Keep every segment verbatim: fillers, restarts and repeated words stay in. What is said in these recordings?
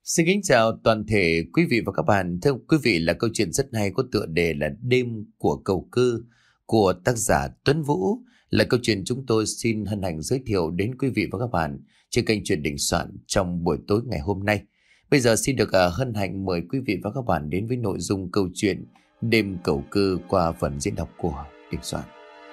Xin kính chào toàn thể quý vị và các bạn. Thưa quý vị, là câu chuyện rất hay có tựa đề là Đêm của Cầu Cư của tác giả Tuấn Vũ, là câu chuyện chúng tôi xin hân hạnh giới thiệu đến quý vị và các bạn trên kênh Chuyện Đình Soạn trong buổi tối ngày hôm nay. Bây giờ xin được uh, hân hạnh mời quý vị và các bạn đến với nội dung câu chuyện Đêm Cầu Cư qua phần diễn đọc của Đình Soạn.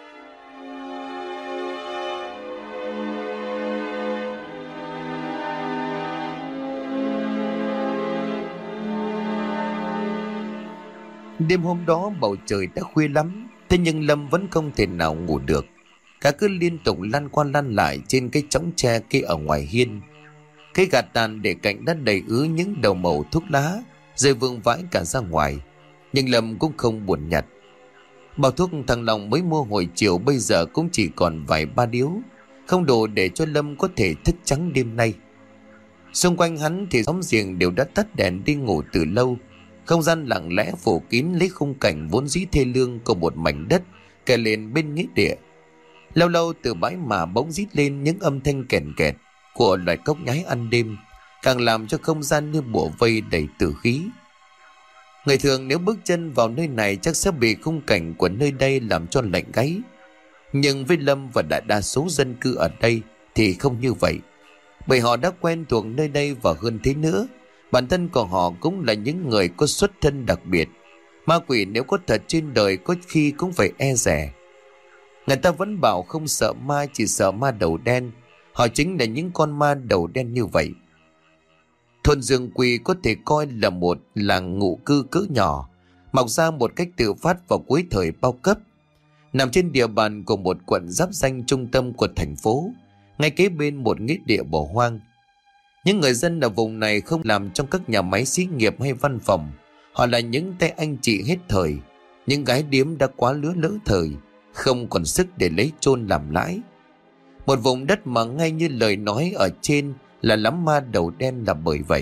Đêm hôm đó bầu trời đã khuya lắm, thế nhưng Lâm vẫn không thể nào ngủ được. Cả cứ liên tục lăn qua lăn lại trên cái chõng tre kia ở ngoài hiên. Cái gạt tàn để cạnh đã đầy ứ những đầu mẩu thuốc lá, rơi vương vãi cả ra ngoài. Nhưng Lâm cũng không buồn nhặt. Bao thuốc thằng Long mới mua hồi chiều bây giờ cũng chỉ còn vài ba điếu, không đủ để cho Lâm có thể thức trắng đêm nay. Xung quanh hắn thì xóm giềng đều đã tắt đèn đi ngủ từ lâu. Không gian lặng lẽ phủ kín lấy khung cảnh vốn dĩ thê lương của một mảnh đất kề lên bên nghĩa địa. Lâu lâu từ bãi mả bỗng rít lên những âm thanh kèn kẹt của loài cốc nhái ăn đêm, càng làm cho không gian như bủa vây đầy tử khí. Người thường nếu bước chân vào nơi này chắc sẽ bị khung cảnh của nơi đây làm cho lạnh gáy. Nhưng với Lâm và đại đa số dân cư ở đây thì không như vậy, bởi họ đã quen thuộc nơi đây, và hơn thế nữa, bản thân của họ cũng là những người có xuất thân đặc biệt. Ma quỷ nếu có thật trên đời có khi cũng phải e dè. Người ta vẫn bảo không sợ ma, chỉ sợ ma đầu đen. Họ chính là những con ma đầu đen như vậy. Thôn Dương Quỳ có thể coi là một làng ngụ cư cỡ nhỏ, mọc ra một cách tự phát vào cuối thời bao cấp, nằm trên địa bàn của một quận giáp danh trung tâm của thành phố, ngay kế bên một nghĩa địa bỏ hoang. Những người dân ở vùng này không làm trong các nhà máy xí nghiệp hay văn phòng. Họ là những tay anh chị hết thời, những gái điếm đã quá lứa lỡ thời, không còn sức để lấy chôn làm lãi. Một vùng đất mà ngay như lời nói ở trên là lắm ma đầu đen là bởi vậy.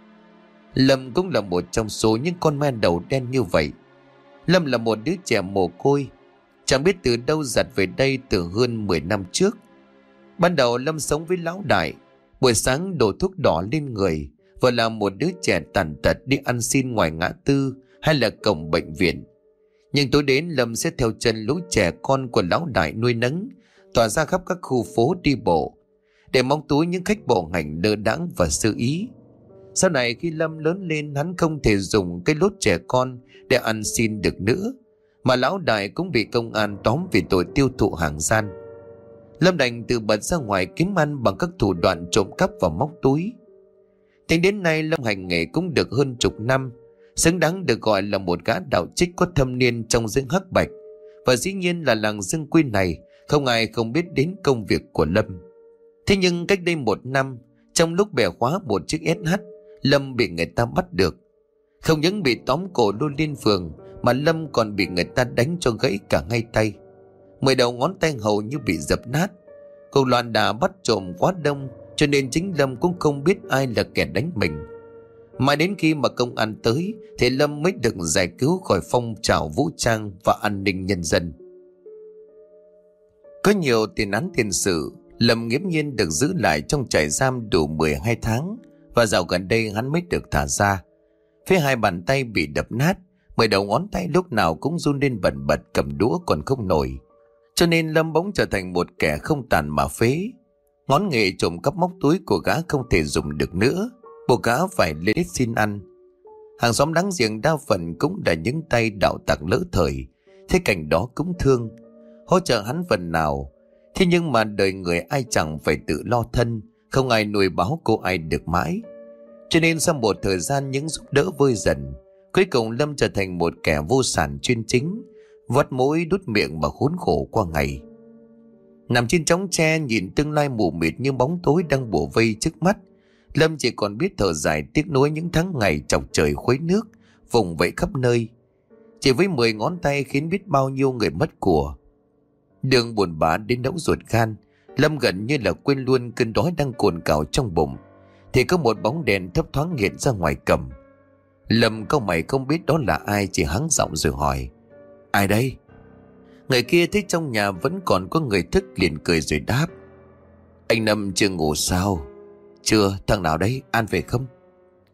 Lâm cũng là một trong số những con ma đầu đen như vậy. Lâm là một đứa trẻ mồ côi, chẳng biết từ đâu giặt về đây từ hơn mười năm trước. Ban đầu Lâm sống với lão đại, buổi sáng đổ thuốc đỏ lên người, vừa là một đứa trẻ tàn tật đi ăn xin ngoài ngã tư hay là cổng bệnh viện. Nhưng tối đến Lâm sẽ theo chân lũ trẻ con của lão đại nuôi nấng, tỏa ra khắp các khu phố đi bộ, để móc túi những khách bộ hành lơ đãng và sơ ý. Sau này khi Lâm lớn lên, hắn không thể dùng cái lốt trẻ con để ăn xin được nữa, mà lão đại cũng bị công an tóm vì tội tiêu thụ hàng gian. Lâm đành tự bật ra ngoài kiếm ăn bằng các thủ đoạn trộm cắp và móc túi. Tính đến nay Lâm hành nghề cũng được hơn chục năm, xứng đáng được gọi là một gã đạo trích có thâm niên trong giới hắc bạch. Và dĩ nhiên là làng Dương Quy này không ai không biết đến công việc của Lâm. Thế nhưng cách đây một năm, trong lúc bẻ khóa một chiếc ét hát, Lâm bị người ta bắt được. Không những bị tóm cổ đưa lên phường, mà Lâm còn bị người ta đánh cho gãy cả ngay tay. Mười đầu ngón tay hầu như bị dập nát. Cuộc loạn đả bắt trộm quá đông, cho nên chính Lâm cũng không biết ai là kẻ đánh mình. Mãi đến khi mà công an tới thì Lâm mới được giải cứu khỏi phong trào vũ trang và an ninh nhân dân. Có nhiều tiền án tiền sự, Lâm nghiễm nhiên được giữ lại trong trại giam đủ mười hai tháng, và dạo gần đây hắn mới được thả ra. Phía hai bàn tay bị đập nát, mười đầu ngón tay lúc nào cũng run lên bần bật, cầm đũa còn không nổi. Cho nên Lâm bỗng trở thành một kẻ không tàn mà phế. Ngón nghề trộm cắp móc túi của gã không thể dùng được nữa, buộc gã phải lên đít xin ăn. Hàng xóm láng giềng đa phần cũng là những tay đạo tặc lỡ thời, thế cảnh đó cũng thương, hỗ trợ hắn phần nào. Thế nhưng mà đời người ai chẳng phải tự lo thân, không ai nuôi báo cô ai được mãi. Cho nên sau một thời gian những giúp đỡ vơi dần, cuối cùng Lâm trở thành một kẻ vô sản chuyên chính, vắt mũi đút miệng mà khốn khổ qua ngày. Nằm trên chõng tre nhìn tương lai mù mịt như bóng tối đang bủa vây trước mắt, Lâm chỉ còn biết thở dài tiếc nuối những tháng ngày chọc trời khuấy nước, vùng vẫy khắp nơi. Chỉ với mười ngón tay khiến biết bao nhiêu người mất của. Đường buồn bã đến nỗi ruột gan, Lâm gần như là quên luôn cơn đói đang cồn cào trong bụng, thì có một bóng đèn thấp thoáng hiện ra ngoài cầm. Lâm cau mày không biết đó là ai, chỉ hắng giọng rồi hỏi: "Ai đây?" Người kia thấy trong nhà vẫn còn có người thức liền cười rồi đáp: "Anh Năm chưa ngủ sao?" "Chưa, thằng nào đấy, An về không?"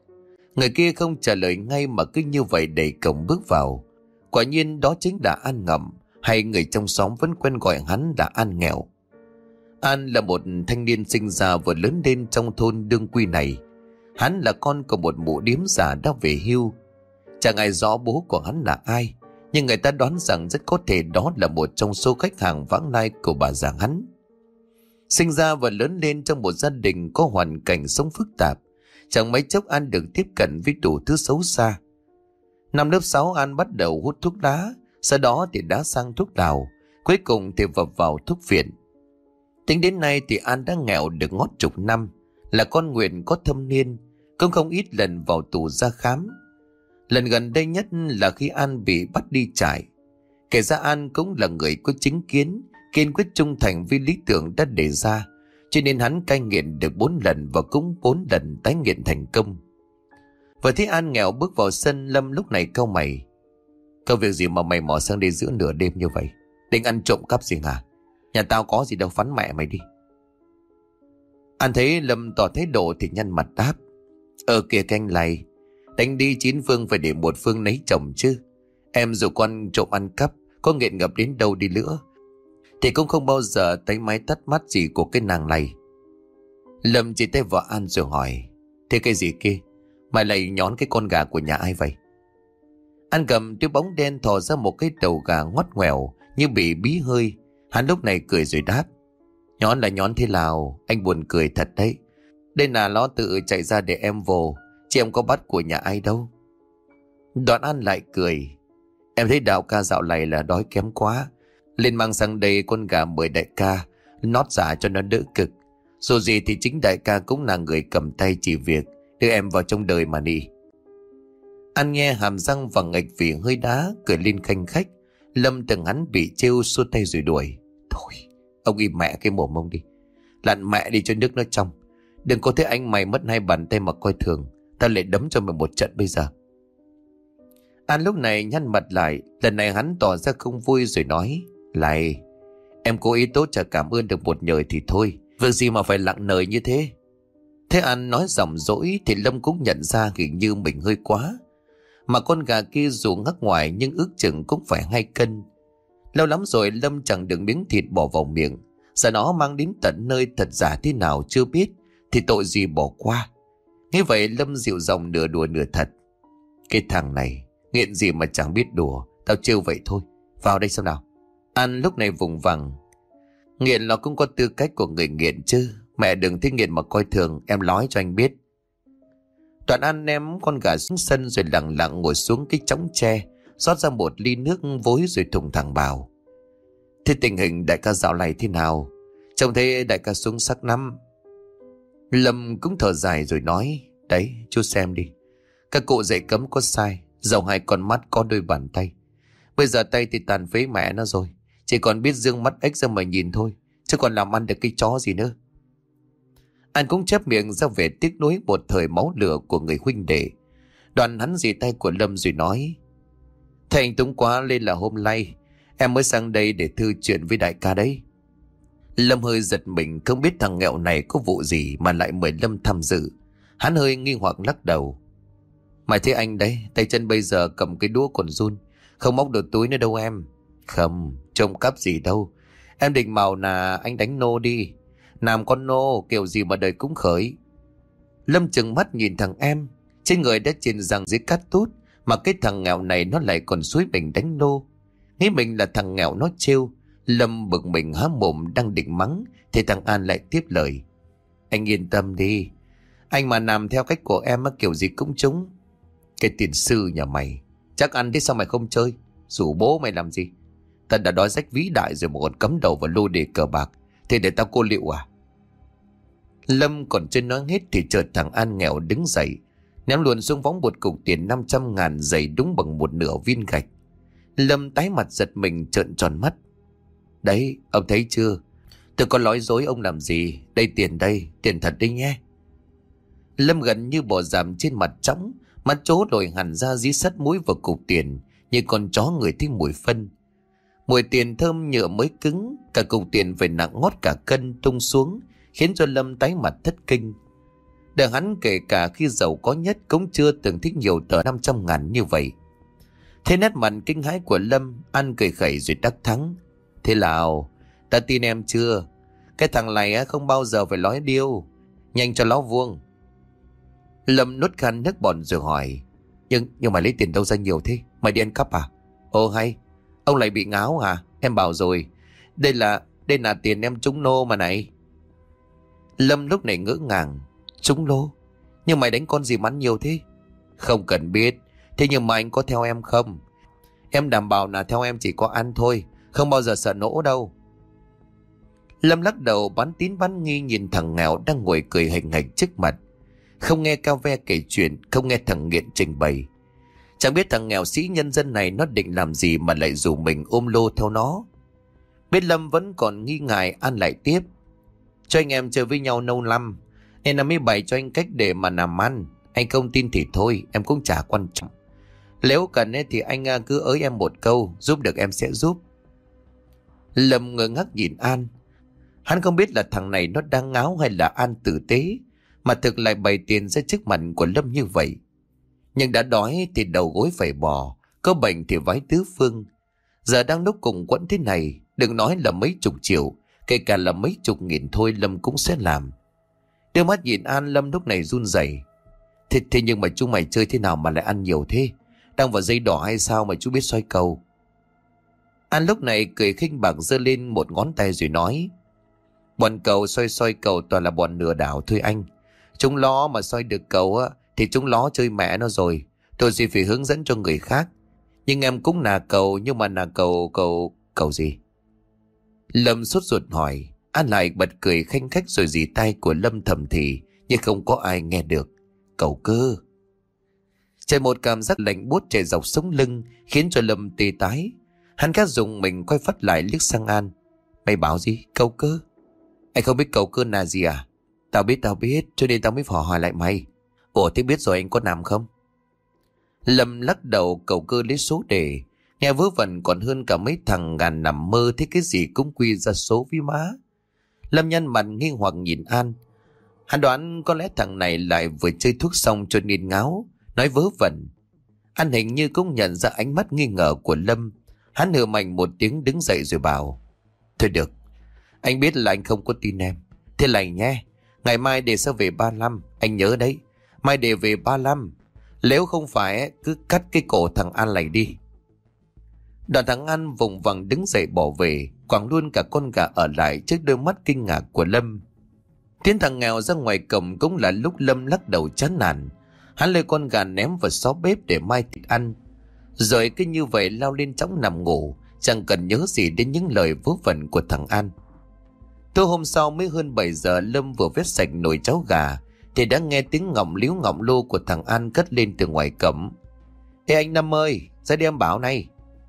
Người kia không trả lời ngay mà cứ như vậy đẩy cổng bước vào. Quả nhiên đó chính là An Ngậm, hay người trong xóm vẫn quen gọi hắn là An nghèo. An là một thanh niên sinh ra và lớn lên trong thôn Đương Quy này. Hắn là con của một mụ điếm già đã về hưu. Chẳng ai rõ bố của hắn là ai, nhưng người ta đoán rằng rất có thể đó là một trong số khách hàng vãng lai của bà già hắn. Sinh ra và lớn lên trong một gia đình có hoàn cảnh sống phức tạp, chẳng mấy chốc An được tiếp cận với đủ thứ xấu xa. Năm lớp sáu An bắt đầu hút thuốc lá, sau đó thì đã sang thuốc lào, cuối cùng thì vập vào thuốc viện. Tính đến nay thì An đã nghèo được ngót chục năm, là con Nguyện có thâm niên, cũng không ít lần vào tù ra khám. Lần gần đây nhất là khi An bị bắt đi trại. Kể ra An cũng là người có chính kiến, kiên quyết trung thành với lý tưởng đã đề ra, cho nên hắn cai nghiện được bốn lần và cũng bốn lần tái nghiện thành công. Và thấy An nghèo bước vào sân, Lâm lúc này cau mày. Có việc gì mà mày mò sang đây giữa nửa đêm như vậy? Định ăn trộm cắp gì hả? Nhà tao có gì đâu, phắn mẹ mày đi. An thấy Lâm tỏ thái độ thì nhăn mặt đáp. Ờ kìa canh lầy, đánh đi chín phương phải để một phương nấy chồng chứ. Em dù con trộm ăn cắp, có nghiện ngập đến đâu đi nữa thì cũng không bao giờ thấy máy tắt mắt gì của cái nàng này. Lâm chỉ tay vào An rồi hỏi. Thế cái gì kia? Mày lại nhón cái con gà của nhà ai vậy? An cầm túi bóng đen thò ra một cái đầu gà ngoắt ngoèo như bị bí hơi. Hắn lúc này cười rồi đáp. Nhón là nhón thế nào? Anh buồn cười thật đấy. Đây là nó tự chạy ra để em vô, chứ em có bắt của nhà ai đâu. Đoạn An lại cười. Em thấy đạo ca dạo này là đói kém quá, lên mang sang đây con gà mời đại ca nót giả cho nó đỡ cực. Dù gì thì chính đại ca cũng là người cầm tay chỉ việc đưa em vào trong đời mà đi. An nghe hàm răng và ngạch vì hơi đá, cười lên khanh khách. Lâm từng hắn bị trêu xua tay rồi đuổi. Thôi ông im mẹ cái mồm ông đi, lặn mẹ đi cho nước nó trong. Đừng có thấy anh mày mất hai bàn tay mà coi thường, tao lại đấm cho mày một trận bây giờ. An lúc này nhăn mặt lại, lần này hắn tỏ ra không vui rồi nói. Này, em cố ý tốt chả cảm ơn được một nhời thì thôi, việc gì mà phải lặng nời như thế. Thế An nói giọng dỗi thì Lâm cũng nhận ra hình như mình hơi quá. Mà con gà kia dù ngắc ngoài nhưng ước chừng cũng phải hai cân. Lâu lắm rồi Lâm chẳng được miếng thịt bỏ vào miệng, giờ nó mang đến tận nơi thật giả thế nào chưa biết, thì tội gì bỏ qua. Nghe vậy Lâm dịu giọng nửa đùa nửa thật. Cái thằng này nghiện gì mà chẳng biết đùa, tao trêu vậy thôi, vào đây xem nào. An lúc này vùng vằng. Nghiện nó cũng có tư cách của người nghiện chứ, mẹ đừng thích nghiện mà coi thường, em nói cho anh biết. Đoạn An ném con gà xuống sân rồi lặng lặng ngồi xuống cái chõng tre, rót ra một ly nước vối rồi thùng thẳng bảo. Thế tình hình đại ca dạo này thế nào? Trông thấy đại ca xuống sắc lắm. Lâm cũng thở dài rồi nói. Đấy, chú xem đi, các cụ dạy cấm có sai, dầu hai con mắt có đôi bàn tay. Bây giờ tay thì tàn phế mẹ nó rồi, chỉ còn biết dương mắt ếch ra mà nhìn thôi, chứ còn làm ăn được cái chó gì nữa. Anh cũng chép miệng ra vẻ tiếc nuối một thời máu lửa của người huynh đệ. Đoàn hắn dì tay của Lâm rồi nói. Thầy anh túng quá lên là hôm nay em mới sang đây để thư chuyện với đại ca đấy. Lâm hơi giật mình, không biết thằng nghẹo này có vụ gì mà lại mời Lâm tham dự. Hắn hơi nghi hoặc lắc đầu. Mày thấy anh đấy, tay chân bây giờ cầm cái đũa còn run, không móc được túi nữa đâu em. Không, trộm cắp gì đâu. Em định màu là anh đánh nô đi. Làm con nô kiểu gì mà đời cũng khởi. Lâm chừng mắt nhìn thằng em, trên người đã trên răng dưới cát tút, mà cái thằng nghèo này nó lại còn xúi mình đánh nô. Nghĩ mình là thằng nghèo nó trêu. Lâm bực mình há mồm đang định mắng thì thằng An lại tiếp lời. Anh yên tâm đi, anh mà làm theo cách của em kiểu gì cũng trúng. Cái tiền sư nhà mày chắc ăn thế sao mày không chơi, rủ bố mày làm gì? Tao đã đói rách vĩ đại rồi mà còn cấm đầu vào lô đề cờ bạc, thì để tao cô liệu à? Lâm còn chưa nói hết thì chợt thằng An nghèo đứng dậy, ném luôn xuống võng một cục tiền năm trăm ngàn dày đúng bằng một nửa viên gạch. Lâm tái mặt giật mình trợn tròn mắt. Đấy, ông thấy chưa? Tôi có nói dối ông làm gì? Đây tiền đây, tiền thật đấy nhé. Lâm gần như bỏ giảm trên mặt trống, mắt chố lồi hẳn ra dí sắt mũi vào cục tiền như con chó người thích mùi phân. Mùi tiền thơm nhựa mới cứng, cả cục tiền phải nặng ngót cả cân tung xuống, khiến cho Lâm tái mặt thất kinh. Đời hắn kể cả khi giàu có nhất cũng chưa từng thích nhiều tờ năm trăm ngàn như vậy. Thế nét mặt kinh hãi của Lâm, An cười khẩy rồi đắc thắng. Thế nào, ta tin em chưa? Cái thằng này không bao giờ phải nói điêu. Nhanh cho nó vuông. Lâm nuốt khăn nước bọt rồi hỏi. Nhưng nhưng mà lấy tiền đâu ra nhiều thế? Mày đi ăn cắp à? Ồ hay, ông lại bị ngáo hả? Em bảo rồi, đây là đây là tiền em trúng nô mà này. Lâm lúc này ngỡ ngàng. Trúng lô? Nhưng mày đánh con gì mắn nhiều thế? Không cần biết. Thế nhưng mà anh có theo em không? Em đảm bảo là theo em chỉ có ăn thôi, không bao giờ sợ nỗ đâu. Lâm lắc đầu bán tín bán nghi nhìn thằng nghèo đang ngồi cười hình hạch trước mặt. Không nghe Cao Ve kể chuyện, không nghe thằng nghiện trình bày. Chẳng biết thằng nghèo sĩ nhân dân này nó định làm gì mà lại rủ mình ôm lô theo nó. Biết Lâm vẫn còn nghi ngại, An lại tiếp. Cho anh em chơi với nhau lâu lắm, nên là mới bày cho anh cách để mà làm ăn. Anh không tin thì thôi, em cũng chả quan trọng. Nếu cần thì anh cứ ới em một câu, giúp được em sẽ giúp. Lâm ngơ ngác nhìn An. Hắn không biết là thằng này nó đang ngáo hay là An tử tế, mà thực lại bày tiền ra trước mặt của Lâm như vậy. Nhưng đã đói thì đầu gối phải bò, có bệnh thì vái tứ phương. Giờ đang lúc cùng quẫn thế này, đừng nói là mấy chục triệu, kể cả là mấy chục nghìn thôi Lâm cũng sẽ làm. Đưa mắt nhìn An, Lâm lúc này run rẩy. Thế, thế nhưng mà chúng mày chơi thế nào mà lại ăn nhiều thế? Đang vào dây đỏ hay sao mà chú biết xoay cầu? An lúc này cười khinh bạc giơ lên một ngón tay rồi nói. Bọn cầu xoay xoay cầu toàn là bọn lừa đảo thôi anh. Chúng nó mà xoay được cầu á thì chúng nó chơi mẹ nó rồi. Tôi chỉ phải hướng dẫn cho người khác. Nhưng em cũng là cầu, nhưng mà là cầu cầu cầu gì? Lâm sốt ruột hỏi. An lại bật cười khanh khách rồi dì tay của Lâm thầm thì, nhưng không có ai nghe được. Cầu cơ. Chạy một cảm giác lạnh buốt chạy dọc sống lưng khiến cho Lâm tê tái. Hắn khá dùng mình quay phát lại liếc sang An. Mày bảo gì? Cầu cơ? Anh không biết cầu cơ là gì à? Tao biết tao biết, cho nên tao mới phò hỏi lại mày. Ủa thế biết rồi anh có làm không? Lâm lắc đầu. Cầu cơ lấy số đề, nghe vớ vẩn còn hơn cả mấy thằng ngàn nằm mơ thế cái gì cũng quy ra số với má. Lâm nhăn mặt nghi hoặc nhìn An. Hắn đoán có lẽ thằng này lại vừa chơi thuốc xong cho nên ngáo, nói vớ vẩn. An hình như cũng nhận ra ánh mắt nghi ngờ của Lâm. Hắn hừ mạnh một tiếng đứng dậy rồi bảo. Thôi được, anh biết là anh không có tin em. Thế này nhé, ngày mai để sẽ về ba lăm, anh nhớ đấy. Mai để về ba lăm. Nếu không phải cứ cắt cái cổ thằng An này đi. Đoàn thằng An vùng vằng đứng dậy bỏ về, quẳng luôn cả con gà ở lại trước đôi mắt kinh ngạc của Lâm. Tiến thằng nghèo ra ngoài cổng cũng là lúc Lâm lắc đầu chán nản. Hắn lấy con gà ném vào xó bếp để mai thịt ăn, rồi cứ như vậy lao lên chõng nằm ngủ, chẳng cần nhớ gì đến những lời vớ vẩn của thằng An. Tối hôm sau mới hơn bảy giờ, Lâm vừa vét sạch nồi cháo gà thì đã nghe tiếng ngọng líu ngọng lô của thằng An cất lên từ ngoài cổng. Ê anh Năm ơi, ra đi em bảo này.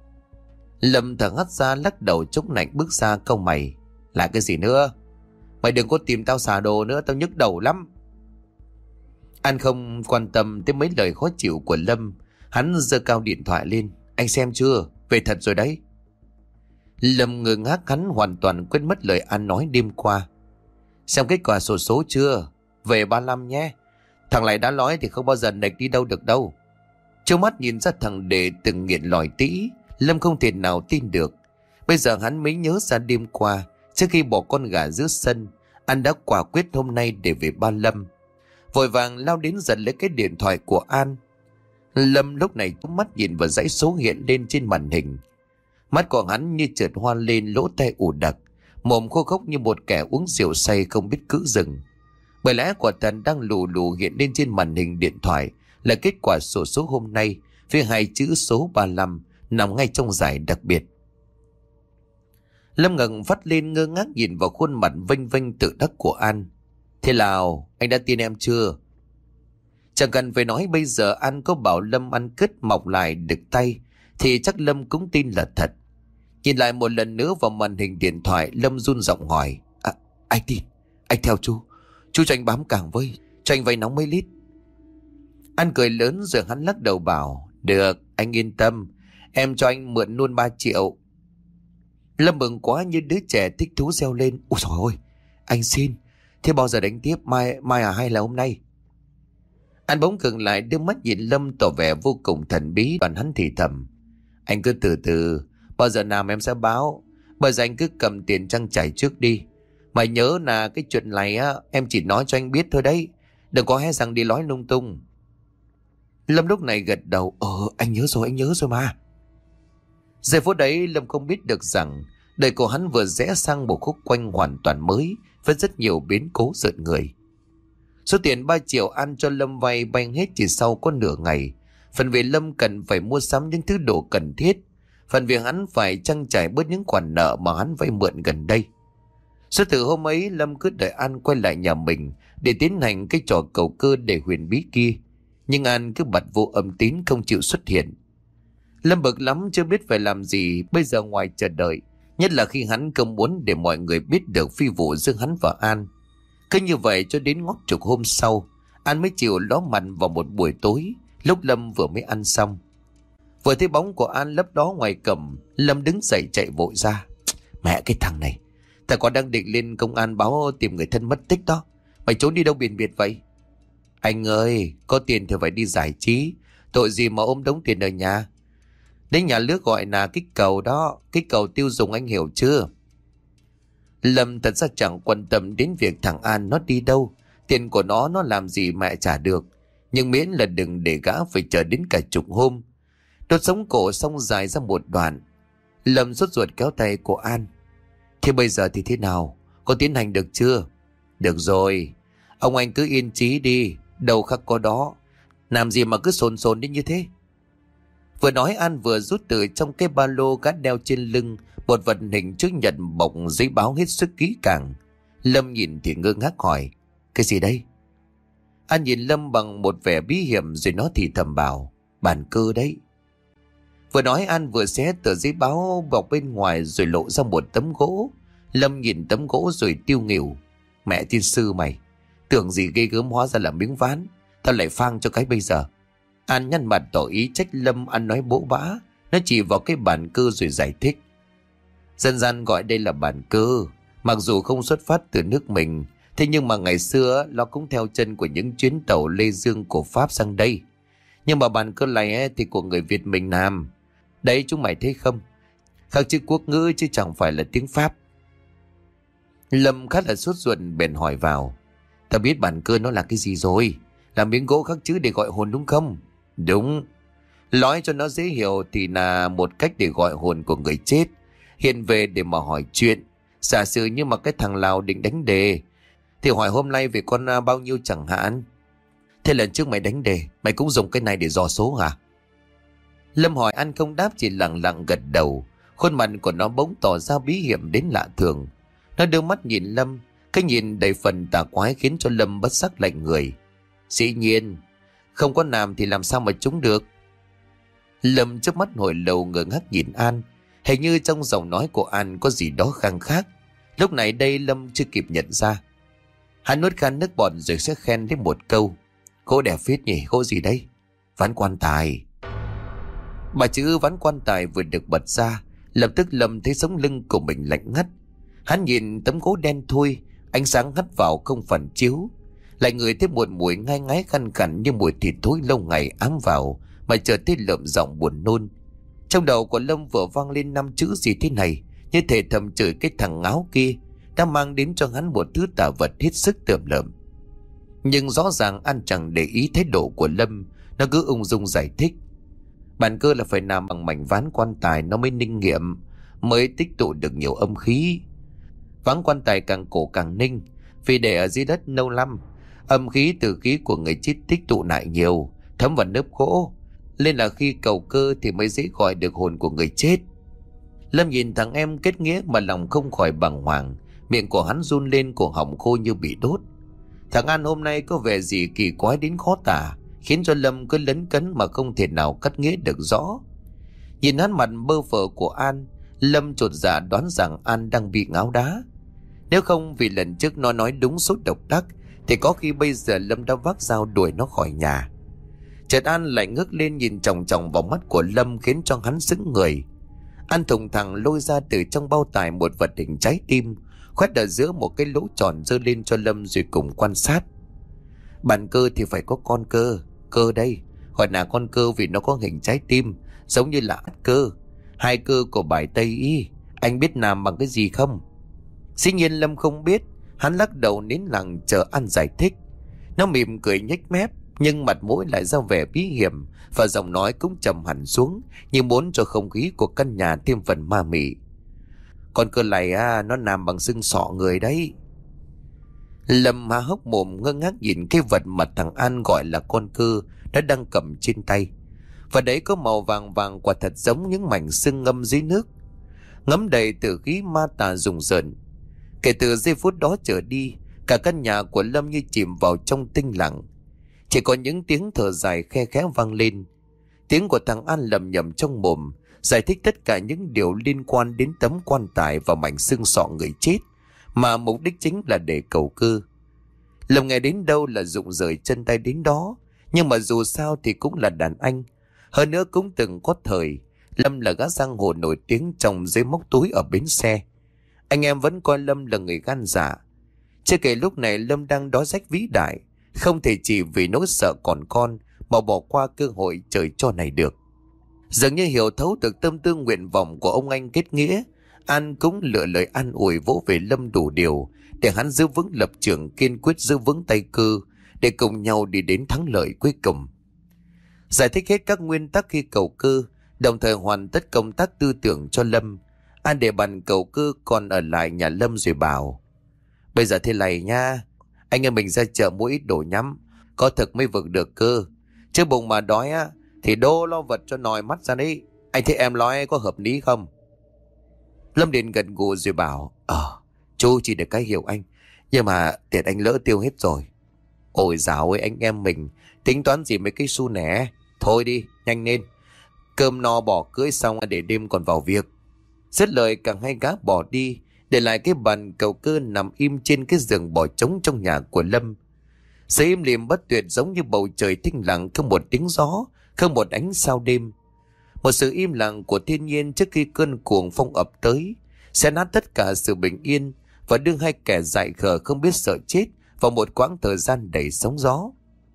Lâm thở hắt ra lắc đầu chốc lạnh bước ra câu mày. Là cái gì nữa? Mày đừng có tìm tao xả đồ nữa, tao nhức đầu lắm. An không quan tâm tới mấy lời khó chịu của Lâm. Hắn giơ cao điện thoại lên. Anh xem chưa? Về thật rồi đấy. Lâm ngơ ngác, hắn hoàn toàn quên mất lời An nói đêm qua. Xem kết quả sổ số chưa? Về ba lăm nhé. Thằng này đã nói thì không bao giờ nệch đi đâu được đâu. Trơ mắt nhìn ra thằng đệ từng nghiện lòi tĩ, Lâm không thể nào tin được. Bây giờ hắn mới nhớ ra đêm qua, trước khi bỏ con gà giữa sân, An đã quả quyết hôm nay để về ba Lâm. Vội vàng lao đến giật lấy cái điện thoại của An. Lâm lúc này cũng mắt nhìn vào dãy số hiện lên trên màn hình. Mắt của hắn như trượt hoa lên, lỗ tai ù đặc, mồm khô khốc như một kẻ uống rượu say không biết cữ dừng. Bởi lẽ quả thật đang lù lù hiện lên trên màn hình điện thoại là kết quả sổ số hôm nay với hai chữ số ba lăm nằm ngay trong giải đặc biệt. Lâm ngẩng phát lên ngơ ngác nhìn vào khuôn mặt vênh vênh tự đắc của An. Thế nào, anh đã tin em chưa? Chẳng cần phải nói, bây giờ An có bảo Lâm ăn cứt mọc lại được tay thì chắc Lâm cũng tin là thật. Nhìn lại một lần nữa vào màn hình điện thoại, Lâm run giọng hỏi. À, anh tin, anh theo chú. Chú cho anh bám càng với, cho anh vay nóng mấy lít. An cười lớn rồi hắn lắc đầu bảo. Được, anh yên tâm, em cho anh mượn luôn ba triệu. Lâm mừng quá như đứa trẻ thích thú reo lên. Ôi trời ơi, anh xin. Thế bao giờ đánh tiếp, mai mai à hay là hôm nay? An bỗng khựng lại, đưa mắt nhìn Lâm tỏ vẻ vô cùng thần bí. Đoàn hắn thì thầm: Anh cứ từ từ, bao giờ nào em sẽ báo. Bây giờ anh cứ cầm tiền trang trải trước đi. Mà nhớ là cái chuyện này á, em chỉ nói cho anh biết thôi đấy, đừng có hé răng đi nói lung tung. Lâm lúc này gật đầu: Ờ anh nhớ rồi, anh nhớ rồi mà. Giây phút đấy Lâm không biết được rằng đời của hắn vừa rẽ sang một khúc quanh hoàn toàn mới, với rất nhiều biến cố rợn người. Số tiền ba triệu An cho Lâm vay bay hết chỉ sau có nửa ngày. Phần vì Lâm cần phải mua sắm những thứ đồ cần thiết, phần vì hắn phải trang trải bớt những khoản nợ mà hắn vay mượn gần đây. Suốt từ hôm ấy Lâm cứ đợi An quay lại nhà mình để tiến hành cái trò cầu cơ để huyền bí kia, nhưng An cứ bật vô âm tín không chịu xuất hiện. Lâm bực lắm chưa biết phải làm gì bây giờ ngoài chờ đợi, nhất là khi hắn không muốn để mọi người biết được phi vụ giữa hắn và An. Cứ như vậy cho đến ngót chục hôm sau, An mới chịu ló mặt vào một buổi tối, lúc Lâm vừa mới ăn xong. Vừa thấy bóng của An lấp đó ngoài cổng, Lâm đứng dậy chạy vội ra: Mẹ cái thằng này, ta còn đang định lên công an báo tìm người thân mất tích đó. Mày trốn đi đâu biệt biệt vậy? Anh ơi, có tiền thì phải đi giải trí, tội gì mà ôm đống tiền ở nhà. Đến nhà nước gọi là kích cầu đó, kích cầu tiêu dùng, anh hiểu chưa? Lâm thật ra chẳng quan tâm đến việc thằng An nó đi đâu, tiền của nó nó làm gì mẹ trả được, nhưng miễn là đừng để gã phải chờ đến cả chục hôm. Đốt sống cổ xong dài ra một đoạn, Lâm sốt ruột kéo tay của An: Thế bây giờ thì thế nào, có tiến hành được chưa? Được rồi, ông anh cứ yên trí đi, đầu khắc có đó, làm gì mà cứ sồn sồn đến như thế. Vừa nói An vừa rút từ trong cái ba lô gã đeo trên lưng một vật hình chữ nhật bọc giấy báo hết sức kỹ càng. Lâm nhìn thì ngơ ngác hỏi: Cái gì đây? An nhìn Lâm bằng một vẻ bí hiểm rồi nó thì thầm bảo: Bản cơ đấy. Vừa nói An vừa xé tờ giấy báo bọc bên ngoài rồi lộ ra một tấm gỗ. Lâm nhìn tấm gỗ rồi tiêu nghỉu: Mẹ thiên sư mày, tưởng gì ghê gớm hóa ra là miếng ván, tao lại phang cho cái bây giờ. An nhăn mặt tỏ ý trách Lâm ăn nói bỗ bã. Nó chỉ vào cái bản cơ rồi giải thích: Dân gian gọi đây là bản cơ, mặc dù không xuất phát từ nước mình, thế nhưng mà ngày xưa nó cũng theo chân của những chuyến tàu Lê Dương của Pháp sang đây. Nhưng mà bản cơ này thì của người Việt mình làm. Đấy chúng mày thấy không, khắc chữ quốc ngữ chứ chẳng phải là tiếng Pháp. Lâm khá là sốt ruột bèn hỏi vào: Tao biết bản cơ nó là cái gì rồi, là miếng gỗ khắc chữ để gọi hồn đúng không? Đúng. Nói cho nó dễ hiểu thì là một cách để gọi hồn của người chết hiện về để mà hỏi chuyện. Giả sử như mà cái thằng Lào định đánh đề thì hỏi hôm nay về con bao nhiêu chẳng hạn. Thế lần trước mày đánh đề, mày cũng dùng cái này để dò số hả? Lâm hỏi An không đáp, chỉ lặng lặng gật đầu. Khuôn mặt của nó bỗng tỏ ra bí hiểm đến lạ thường. Nó đưa mắt nhìn Lâm, cái nhìn đầy phần tà quái khiến cho Lâm bất giác lạnh người. Dĩ nhiên, không có làm thì làm sao mà trúng được. Lâm chớp mắt hồi lâu ngơ ngác nhìn An. Hình như trong giọng nói của An có gì đó khang khác. Lúc này đây Lâm chưa kịp nhận ra. Hắn nuốt khan nước bọt rồi sẽ khen đến một câu: Gỗ đẹp phết nhỉ, gỗ gì đây? Ván quan tài. Bà chữ ván quan tài vừa được bật ra, lập tức Lâm thấy sống lưng của mình lạnh ngắt. Hắn nhìn tấm gỗ đen thui, ánh sáng hắt vào không phản chiếu, lại ngửi thấy một mùi ngai ngái khăn khẳng như mùi thịt thối lâu ngày ám vào, mà chợt thấy lợm giọng buồn nôn. Trong đầu của Lâm vừa vang lên năm chữ gì thế này, như thể thầm chửi cái thằng ngáo kia đã mang đến cho hắn một thứ tà vật hết sức tởm lợm. Nhưng rõ ràng An chẳng để ý thái độ của Lâm, nó cứ ung dung giải thích: Bản cơ là phải làm bằng mảnh ván quan tài nó mới ninh nghiệm, mới tích tụ được nhiều âm khí. Ván quan tài càng cổ càng ninh, vì để ở dưới đất lâu lắm, âm khí từ khí của người chết tích tụ lại nhiều, thấm vào nếp gỗ, nên là khi cầu cơ thì mới dễ gọi được hồn của người chết. Lâm nhìn thằng em kết nghĩa mà lòng không khỏi bàng hoàng, miệng của hắn run lên, cổ họng khô như bị đốt. Thằng An hôm nay có vẻ gì kỳ quái đến khó tả, khiến cho Lâm cứ lấn cấn mà không thể nào cắt nghĩa được rõ. Nhìn hắn mặt bơ phờ của An, Lâm chột dạ đoán rằng An đang bị ngáo đá. Nếu không vì lần trước nó nói đúng số độc đắc thì có khi bây giờ Lâm đã vác dao đuổi nó khỏi nhà. Chợt An lại ngước lên nhìn chòng chòng vào mắt của Lâm, khiến cho hắn sững người. An thùng thẳng lôi ra từ trong bao tải một vật hình trái tim, khoét ở giữa một cái lỗ tròn, giơ lên cho Lâm rồi cùng quan sát. Bản cơ thì phải có con cơ, Cơ đây. Gọi là con cơ vì nó có hình trái tim, giống như là ắt cơ. Hai cơ của bài Tây y. Anh biết làm bằng cái gì không? Dĩ nhiên Lâm không biết. Hắn lắc đầu nín lặng chờ An giải thích. Nó mỉm cười nhếch mép, nhưng mặt mũi lại ra vẻ bí hiểm, và giọng nói cũng trầm hẳn xuống, như muốn cho không khí của căn nhà thêm phần ma mị. Con cơ này à, nó làm bằng xương sọ người đấy. Lâm há hốc mồm ngơ ngác nhìn cái vật mà thằng An gọi là con cơ đã đang cầm trên tay. Và đấy có màu vàng vàng, quả thật giống những mảnh xương ngâm dưới nước, ngấm đầy tử khí ma tà rùng rợn. Kể từ giây phút đó trở đi, cả căn nhà của Lâm như chìm vào trong tĩnh lặng. Chỉ có những tiếng thở dài khe khẽ vang lên. Tiếng của thằng An lầm nhầm trong mồm, giải thích tất cả những điều liên quan đến tấm quan tài và mảnh xương sọ người chết, mà mục đích chính là để cầu cơ. Lâm nghe đến đâu là rụng rời chân tay đến đó. Nhưng mà dù sao thì cũng là đàn anh. Hơn nữa cũng từng có thời Lâm là gã giang hồ nổi tiếng trong giới móc túi ở bến xe. Anh em vẫn coi Lâm là người gan dạ. Chưa kể lúc này Lâm đang đói rách vĩ đại, không thể chỉ vì nỗi sợ còn con mà bỏ qua cơ hội trời cho này được. Dường như hiểu thấu được tâm tư nguyện vọng của ông anh kết nghĩa, An cũng lựa lời an ủi vỗ về Lâm đủ điều để hắn giữ vững lập trường, kiên quyết giữ vững tay cơ để cùng nhau đi đến thắng lợi cuối cùng. Giải thích hết các nguyên tắc khi cầu cơ, đồng thời hoàn tất công tác tư tưởng cho Lâm, An để bàn cầu cơ còn ở lại nhà Lâm rồi bảo: Bây giờ thế này nha, anh em mình ra chợ mua ít đồ nhắm, có thực mới vực được cơ. Chứ bụng mà đói á thì đô lo vật cho nòi mắt ra đi. Anh thấy em nói có hợp lý không? Lâm Điền gật gù rồi bảo: Ờ, chú chỉ được cái hiểu anh, nhưng mà tiền anh lỡ tiêu hết rồi. Ôi dào ơi, anh em mình tính toán gì mấy cái xu nẻ. Thôi đi, nhanh lên, cơm no bỏ cưới xong để đêm còn vào việc. Dứt lời cả hai gã bỏ đi, để lại cái bàn cầu cơ nằm im trên cái giường bỏ trống trong nhà của Lâm. Sự im lìm bất tuyệt giống như bầu trời thinh lặng, không một tiếng gió, không một ánh sao đêm. Một sự im lặng của thiên nhiên trước khi cơn cuồng phong ập tới, sẽ nát tất cả sự bình yên và đưa hai kẻ dại khờ không biết sợ chết vào một quãng thời gian đầy sóng gió.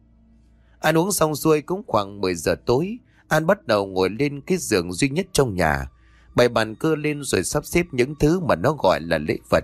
Ăn uống xong xuôi cũng khoảng mười giờ tối, An bắt đầu ngồi lên cái giường duy nhất trong nhà, bày bàn cơ lên rồi sắp xếp những thứ mà nó gọi là lễ vật.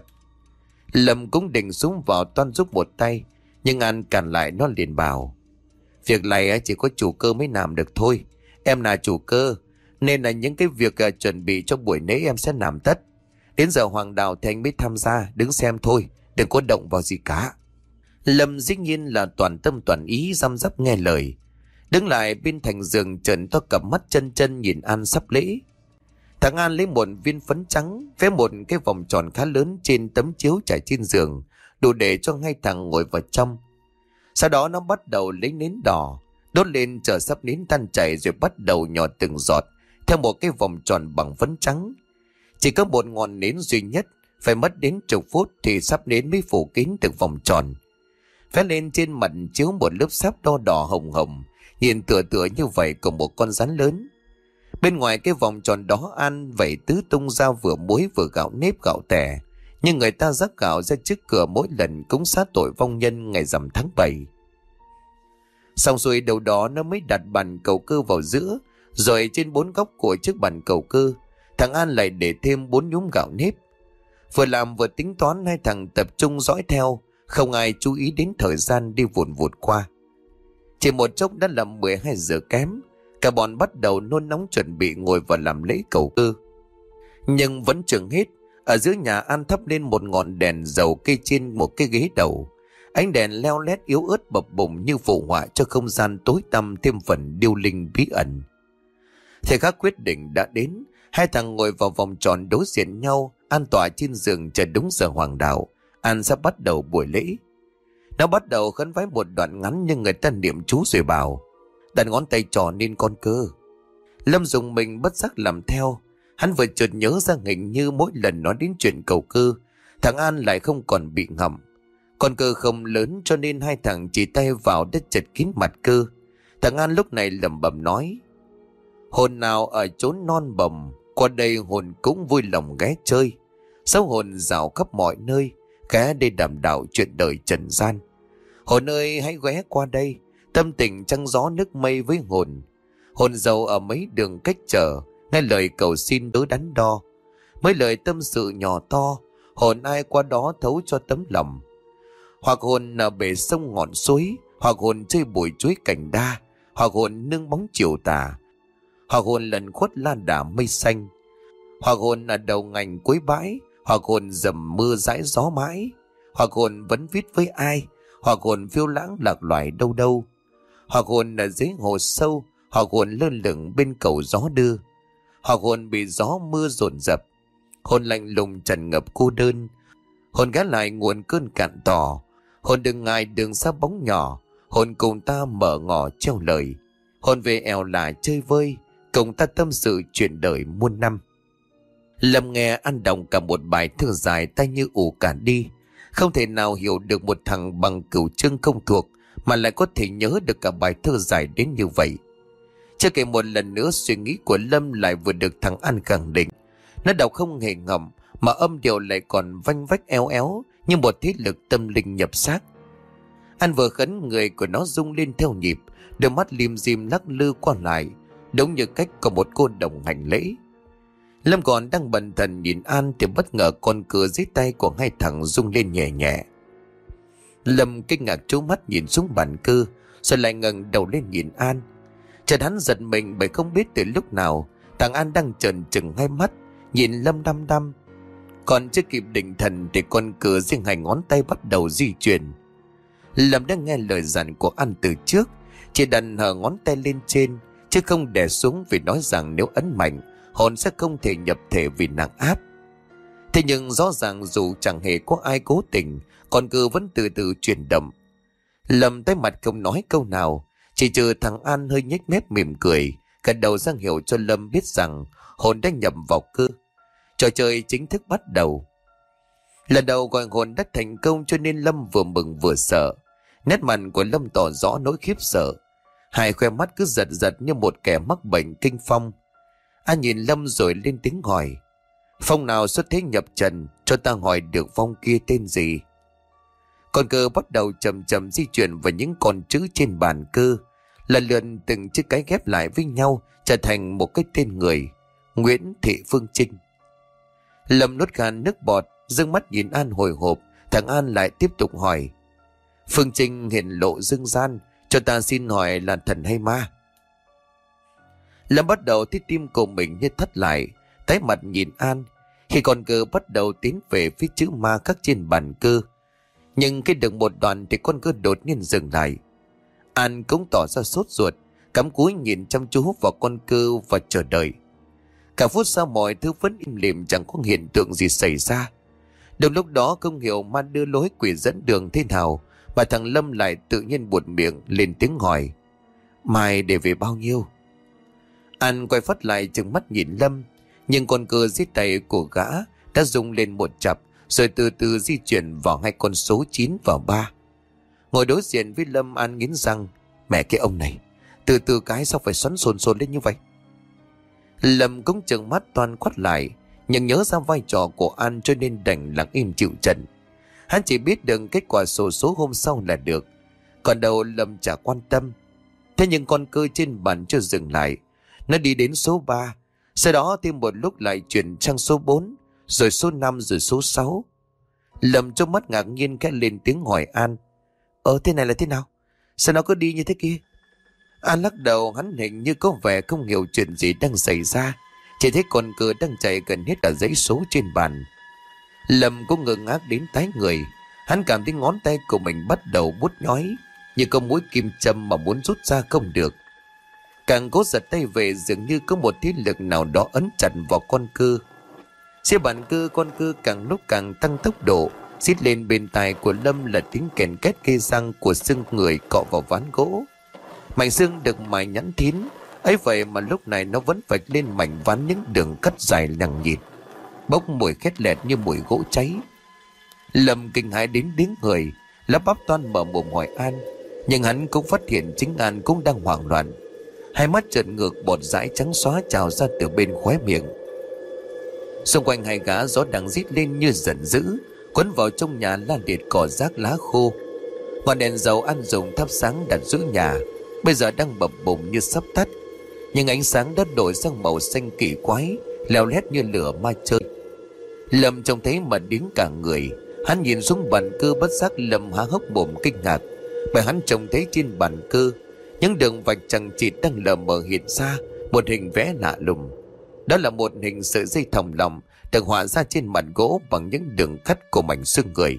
Lâm cũng định xuống vào toan giúp một tay, nhưng An cản lại nó liền bảo: Việc này chỉ có chủ cơ mới làm được thôi. Em là chủ cơ, nên là những cái việc chuẩn bị cho buổi lễ em sẽ làm tất. Đến giờ hoàng đạo thì anh mới tham gia, đứng xem thôi, đừng có động vào gì cả. Lâm dĩ nhiên là toàn tâm toàn ý, răm rắp nghe lời. Đứng lại bên thành giường trợn to cặp mắt chân chân nhìn An sắp lễ. Thằng An lấy một viên phấn trắng, vẽ một cái vòng tròn khá lớn trên tấm chiếu trải trên giường, đủ để cho hai thằng ngồi vào trong. Sau đó nó bắt đầu lấy nến đỏ, đốt lên chờ sắp nến tan chảy, rồi bắt đầu nhỏ từng giọt theo một cái vòng tròn bằng phấn trắng. Chỉ có một ngọn nến duy nhất, phải mất đến chục phút thì sắp nến mới phủ kín được vòng tròn. Vẽ lên trên mặt chiếu một lớp sáp đo đỏ hồng hồng, nhìn tựa tựa như vậy của một con rắn lớn. Bên ngoài cái vòng tròn đó An vẩy tứ tung ra vừa muối vừa gạo nếp gạo tẻ, nhưng người ta rắc gạo ra trước cửa mỗi lần cúng sát tội vong nhân ngày rằm tháng bảy. Xong rồi đầu đó nó mới đặt bàn cầu cơ vào giữa, rồi trên bốn góc của chiếc bàn cầu cơ, thằng An lại để thêm bốn nhúm gạo nếp. Vừa làm vừa tính toán, hai thằng tập trung dõi theo, không ai chú ý đến thời gian đi vụn vụt qua. Chỉ một chốc đã là mười hai giờ kém, cả bọn bắt đầu nôn nóng chuẩn bị ngồi vào làm lễ cầu cơ. Nhưng vẫn chừng hết, ở giữa nhà An thắp lên một ngọn đèn dầu kê trên một cái ghế đầu. Ánh đèn leo lét yếu ớt bập bùng như phù họa cho không gian tối tăm thêm phần điêu linh bí ẩn. Thời khắc quyết định đã đến, hai thằng ngồi vào vòng tròn đối diện nhau, an tọa trên giường chờ đúng giờ hoàng đạo. An sắp bắt đầu buổi lễ. Nó bắt đầu khấn vái một đoạn ngắn, nhưng người ta niệm chú rồi bảo: Đặt ngón tay trỏ lên con cơ. Lâm dùng mình bất giác làm theo. Hắn vừa chợt nhớ ra hình như mỗi lần nói đến chuyện cầu cơ, thằng An lại không còn bị ngậm. Con cơ không lớn cho nên hai thằng chỉ tay vào đất chật kín mặt cơ. Thằng An lúc này lẩm bẩm nói: Hồn nào ở chốn non bồng, qua đây hồn cũng vui lòng ghé chơi. Sáu hồn dạo khắp mọi nơi, ghé đây đảm đạo chuyện đời trần gian. Hồn ơi hãy ghé qua đây, Tâm tình trăng gió nước mây với hồn. Hồn dầu ở mấy đường cách trở, nghe lời cầu xin đỡ đắn đo. Mấy lời tâm sự nhỏ to, hồn ai qua đó thấu cho tấm lòng. Hoặc hồn ở bể sông ngọn suối, hoặc hồn chơi bụi chuối cành đa, hoặc hồn nương bóng chiều tà, hoặc hồn lần khuất lan đà mây xanh, hoặc hồn ở đầu ngành cuối bãi, hoặc hồn dầm mưa dãi gió mãi, hoặc hồn vẫn viết với ai, hoặc hồn phiêu lãng lạc loài đâu đâu, hoặc hồn ở dưới hồ sâu, hoặc hồn lơ lửng bên cầu gió đưa, hoặc hồn bị gió mưa dồn dập, hồn lạnh lùng tràn ngập cô đơn. Hồn gác lại nguồn cơn cạn tỏ, hồn đừng ngại đường xa bóng nhỏ, hồn cùng ta mở ngỏ treo lời, hồn về eo là chơi vơi, cùng ta tâm sự chuyện đời muôn năm. Lâm nghe An đọc cả một bài thơ dài tay như ù cả đi. Không thể nào hiểu được một thằng bằng cửu chương không thuộc mà lại có thể nhớ được cả bài thơ dài đến như vậy. Chưa kể một lần nữa suy nghĩ của Lâm lại vừa được thằng An khẳng định. Nó đọc không hề ngầm mà âm điệu lại còn vanh vách éo éo như một thế lực tâm linh nhập xác. An vừa khấn người của nó rung lên theo nhịp, đôi mắt lim dim lắc lư qua lại, đúng như cách có một cô đồng hành lễ. Lâm còn đang bần thần nhìn An thì bất ngờ con cửa dưới tay của hai thằng rung lên nhẹ nhẹ. Lâm kinh ngạc trố mắt nhìn xuống bàn cư, rồi lại ngẩng đầu lên nhìn An. Chợt hắn giật mình bởi không biết từ lúc nào thằng An đang trợn trừng hai mắt nhìn Lâm đăm đăm. Còn chưa kịp định thần thì con cửa riêng hai ngón tay bắt đầu di chuyển. Lâm đã nghe lời dặn của An từ trước, chỉ đặt hở ngón tay lên trên chứ không đè xuống, vì nói rằng nếu ấn mạnh hồn sẽ không thể nhập thể vì nặng áp. Thế nhưng rõ ràng dù chẳng hề có ai cố tình, con cưa vẫn từ từ chuyển động. Lâm tái mặt không nói câu nào, chỉ trừ thằng An hơi nhếch mép mỉm cười, gật đầu ra hiệu cho Lâm biết rằng hồn đã nhập vào cơ. Trò chơi chính thức bắt đầu. Lần đầu gọi hồn đã thành công cho nên Lâm vừa mừng vừa sợ. Nét mặt của Lâm tỏ rõ nỗi khiếp sợ, hai khoe mắt cứ giật giật như một kẻ mắc bệnh kinh phong. An nhìn Lâm rồi lên tiếng hỏi: "Phong nào xuất thế nhập trần, cho ta hỏi được phong kia tên gì?" Con cờ bắt đầu chậm chậm di chuyển vào những con chữ trên bàn cờ, lần lượt từng chữ cái ghép lại với nhau trở thành một cái tên người: Nguyễn Thị Phương Trinh. Lâm nuốt khan nước bọt, dương mắt nhìn An hồi hộp. Thằng An lại tiếp tục hỏi: "Phương Trinh hiện lộ dương gian, cho ta xin hỏi là thần hay ma?" Lâm bắt đầu thấy tim của mình như thắt lại, tái mặt nhìn An khi con cờ bắt đầu tiến về phía chữ ma khắc trên bàn cờ. Nhưng khi được một đoạn thì con cờ đột nhiên dừng lại. An cũng tỏ ra sốt ruột, cắm cúi nhìn chăm chú vào con cờ và chờ đợi. Cả phút sau mọi thứ vẫn im lìm, chẳng có hiện tượng gì xảy ra. Đồng lúc đó không hiểu ma đưa lối quỷ dẫn đường thế nào mà thằng Lâm lại tự nhiên buột miệng lên tiếng hỏi: "Mai để về bao nhiêu?" An quay phát lại chừng mắt nhìn Lâm, nhưng con cờ dưới tay của gã đã rung lên một chập, rồi từ từ di chuyển vào hai con số chín và ba. Ngồi đối diện với Lâm, An nghiến răng: "Mẹ cái ông này, từ từ cái sao phải xoắn xồn xồn lên như vậy?" Lâm cũng chừng mắt toan quát lại, nhưng nhớ ra vai trò của An cho nên đành lặng im chịu trận. Hắn chỉ biết được kết quả xổ số hôm sau là được, còn đâu Lâm chả quan tâm. Thế nhưng con cờ trên bàn chưa dừng lại, nó đi đến số ba, sau đó thêm một lúc lại chuyển sang số bốn, rồi số năm, rồi số sáu. Lâm trong mắt ngạc nhiên khẽ lên tiếng hỏi An: "Ờ thế này là thế nào? Sao nó cứ đi như thế kia?" An lắc đầu, hắn hình như có vẻ không hiểu chuyện gì đang xảy ra, chỉ thấy con cờ đang chạy gần hết cả dãy số trên bàn. Lâm cũng ngơ ngác đến tái người, hắn cảm thấy ngón tay của mình bắt đầu buốt nhói như có mũi kim châm mà muốn rút ra không được. Càng cố giật tay về, dường như có một thế lực nào đó ấn chặt vào con cờ. Xe bàn cờ con cờ càng lúc càng tăng tốc độ, xít lên bên tai của Lâm là tiếng kèn két cây răng của xương người cọ vào ván gỗ. Mảnh xương được mài nhẵn thín ấy vậy mà lúc này nó vẫn vạch lên mảnh ván những đường cắt dài lằng nhịt, bốc mùi khét lẹt như mùi gỗ cháy. Lâm kinh hãi đến điếng người, lắp bắp toan mở mồm hỏi An, nhưng hắn cũng phát hiện chính An cũng đang hoảng loạn. Hai mắt trợn ngược, bọt dãi trắng xóa trào ra từ bên khóe miệng. Xung quanh hai gã gió đang rít lên như giận dữ, quấn vào trong nhà la liệt cỏ rác lá khô. Ngọn đèn dầu An dùng thắp sáng đặt giữa nhà bây giờ đang bập bùng như sắp tắt, nhưng ánh sáng đã đổi sang màu xanh kỳ quái, leo lét như lửa ma chơi. Lâm trông thấy mà điếng cả người. Hắn nhìn xuống bàn cưa, bất giác Lâm há hốc mồm kinh ngạc, bởi hắn trông thấy trên bàn cưa những đường vạch chằng chịt đang lờ mờ hiện ra một hình vẽ lạ lùng. Đó là một hình sợi dây thòng lọng được họa ra trên mặt gỗ bằng những đường cắt của mảnh xương người.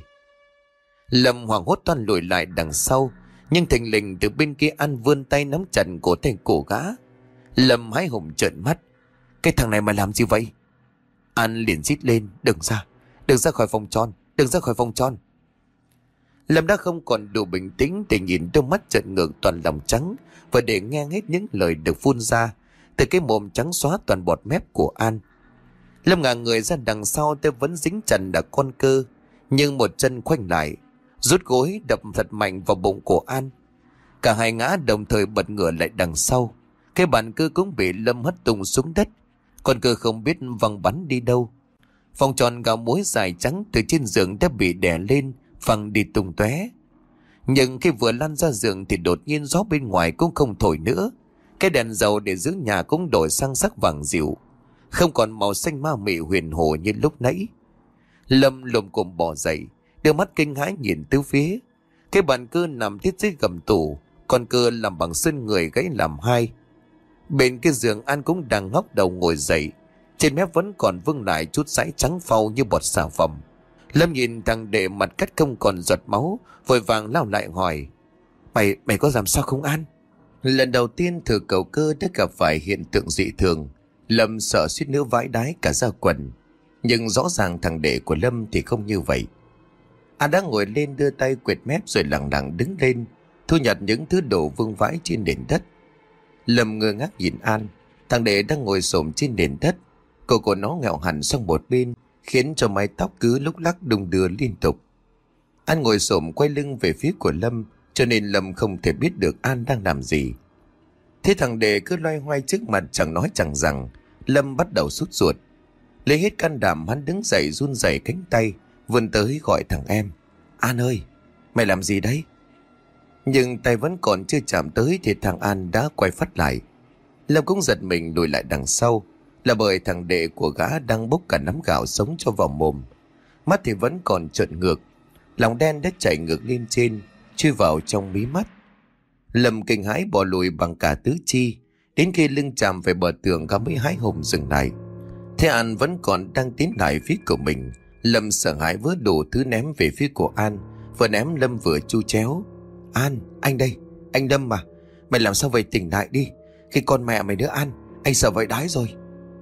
Lâm hoảng hốt toan lùi lại đằng sau, nhưng thình lình từ bên kia An vươn tay nắm chặt cổ tay cổ gã. Lâm hái hùng trợn mắt: "Cái thằng này mà làm gì vậy?" An liền rít lên: "Đừng ra, đừng ra khỏi vòng tròn, đừng ra khỏi vòng tròn." Lâm đã không còn đủ bình tĩnh để nhìn đôi mắt trợn ngược toàn lòng trắng và để nghe hết những lời được phun ra từ cái mồm trắng xóa toàn bọt mép của An. Lâm ngả người ra đằng sau, tay vẫn dính chặt đã con cơ, nhưng một chân khoanh lại, rút gối đập thật mạnh vào bụng của An. Cả hai ngã đồng thời bật ngửa lại đằng sau. Cái bàn cưa cũng bị Lâm hất tung xuống đất. Con cưa không biết văng bắn đi đâu. Vòng tròn gạo muối dài trắng từ trên giường đã bị đè lên, phăng đi tung tóe. Nhưng khi vừa lăn ra giường thì đột nhiên gió bên ngoài cũng không thổi nữa. Cái đèn dầu để giữ nhà cũng đổi sang sắc vàng dịu, không còn màu xanh ma mị huyền hồ như lúc nãy. Lâm lồm cồm bò dậy, đưa mắt kinh hãi nhìn tứ phía. Cái bàn cưa nằm thiết dưới gầm tủ, con cưa làm bằng xương người gãy làm hai. Bên cái giường An cũng đang ngóc đầu ngồi dậy, trên mép vẫn còn vương lại chút sải trắng phau như bọt xà phòng. Lâm nhìn thằng đệ mặt cắt không còn giọt máu, vội vàng lao lại hỏi: Mày, mày có làm sao không An? Lần đầu tiên thử cầu cơ đã gặp phải hiện tượng dị thường, Lâm sợ suýt nữa vãi đái cả da quần. Nhưng rõ ràng thằng đệ của Lâm thì không như vậy. An đã ngồi lên, đưa tay quệt mép rồi lẳng lặng đứng lên, thu nhặt những thứ đồ vương vãi trên nền đất. Lâm ngơ ngác nhìn An. Thằng đệ đang ngồi xổm trên nền đất, cổ của nó nghẹo hẳn sang một bên, khiến cho mái tóc cứ lúc lắc đung đưa liên tục. An ngồi xổm quay lưng về phía của Lâm, cho nên Lâm không thể biết được An đang làm gì. Thế thằng đệ cứ loay hoay trước mặt chẳng nói chẳng rằng, Lâm bắt đầu sốt ruột. Lấy hết can đảm, hắn đứng dậy run rẩy cánh tay, vươn tới gọi thằng em: An ơi, mày làm gì đấy? Nhưng tay vẫn còn chưa chạm tới thì thằng An đã quay phát lại. Lâm cũng giật mình lùi lại đằng sau, là bởi thằng đệ của gã đang bốc cả nắm gạo sống cho vào mồm. Mắt thì vẫn còn trợn ngược, lòng đen đã chảy ngược lên trên, chui vào trong mí mắt. Lâm kinh hãi bò lùi bằng cả tứ chi, đến khi lưng chạm về bờ tường gã mới hái hùng dừng lại. Thế An vẫn còn đang tiến lại phía của mình. Lâm sợ hãi vớ đủ thứ ném về phía của An, vừa ném Lâm vừa chu chéo: An, anh đây, anh Lâm mà, mày làm sao vậy, tỉnh lại đi, khi con mẹ mày nữa An, anh sợ vậy đái rồi.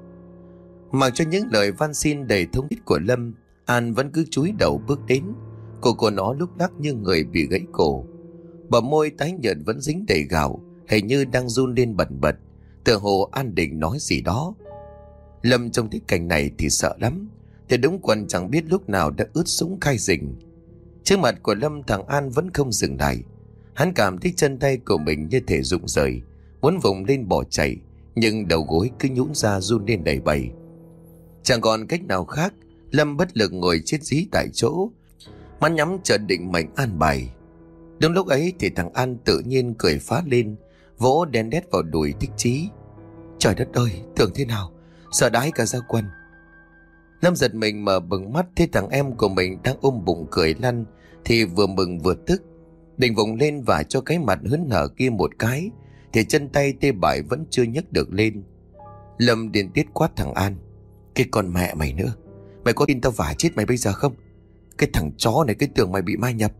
Mặc cho những lời van xin đầy thống thiết của Lâm, An vẫn cứ chúi đầu bước đến. Cổ của nó lúc lắc như người bị gãy cổ, bờ môi tái nhợt vẫn dính đầy gạo, hình như đang run lên bần bật, tựa hồ An định nói gì đó. Lâm trông thấy cảnh này thì sợ lắm, thì đúng quần chẳng biết lúc nào đã ướt sũng khai rình. Trước mặt của Lâm, thằng An vẫn không dừng lại. Hắn cảm thấy chân tay của mình như thể rụng rời, muốn vùng lên bỏ chạy, nhưng đầu gối cứ nhũn ra run lên đầy bầy. Chẳng còn cách nào khác, Lâm bất lực ngồi chết dí tại chỗ, mắt nhắm chờ định mệnh an bài. Đúng lúc ấy thì thằng An tự nhiên cười phá lên, vỗ đen đét vào đùi Thích Chí. Trời đất ơi, tưởng thế nào, sợ đái cả da quần. Lâm giật mình mở bừng mắt, thấy thằng em của mình đang ôm bụng cười lăn, thì vừa mừng vừa tức, định vùng lên và cho cái mặt hớn hở kia một cái, thì chân tay tê bại vẫn chưa nhấc được lên. Lâm điên tiết quát thằng An: Cái con mẹ mày nữa, mày có tin tao vả chết mày bây giờ không? Cái thằng chó này, cái tưởng mày bị mai nhập.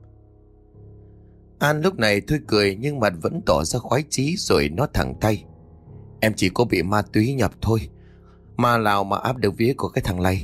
An lúc này thôi cười, nhưng mặt vẫn tỏ ra khoái chí, rồi nó thẳng tay: Em chỉ có bị ma túy nhập thôi, mà nào mà áp được vía của cái thằng này.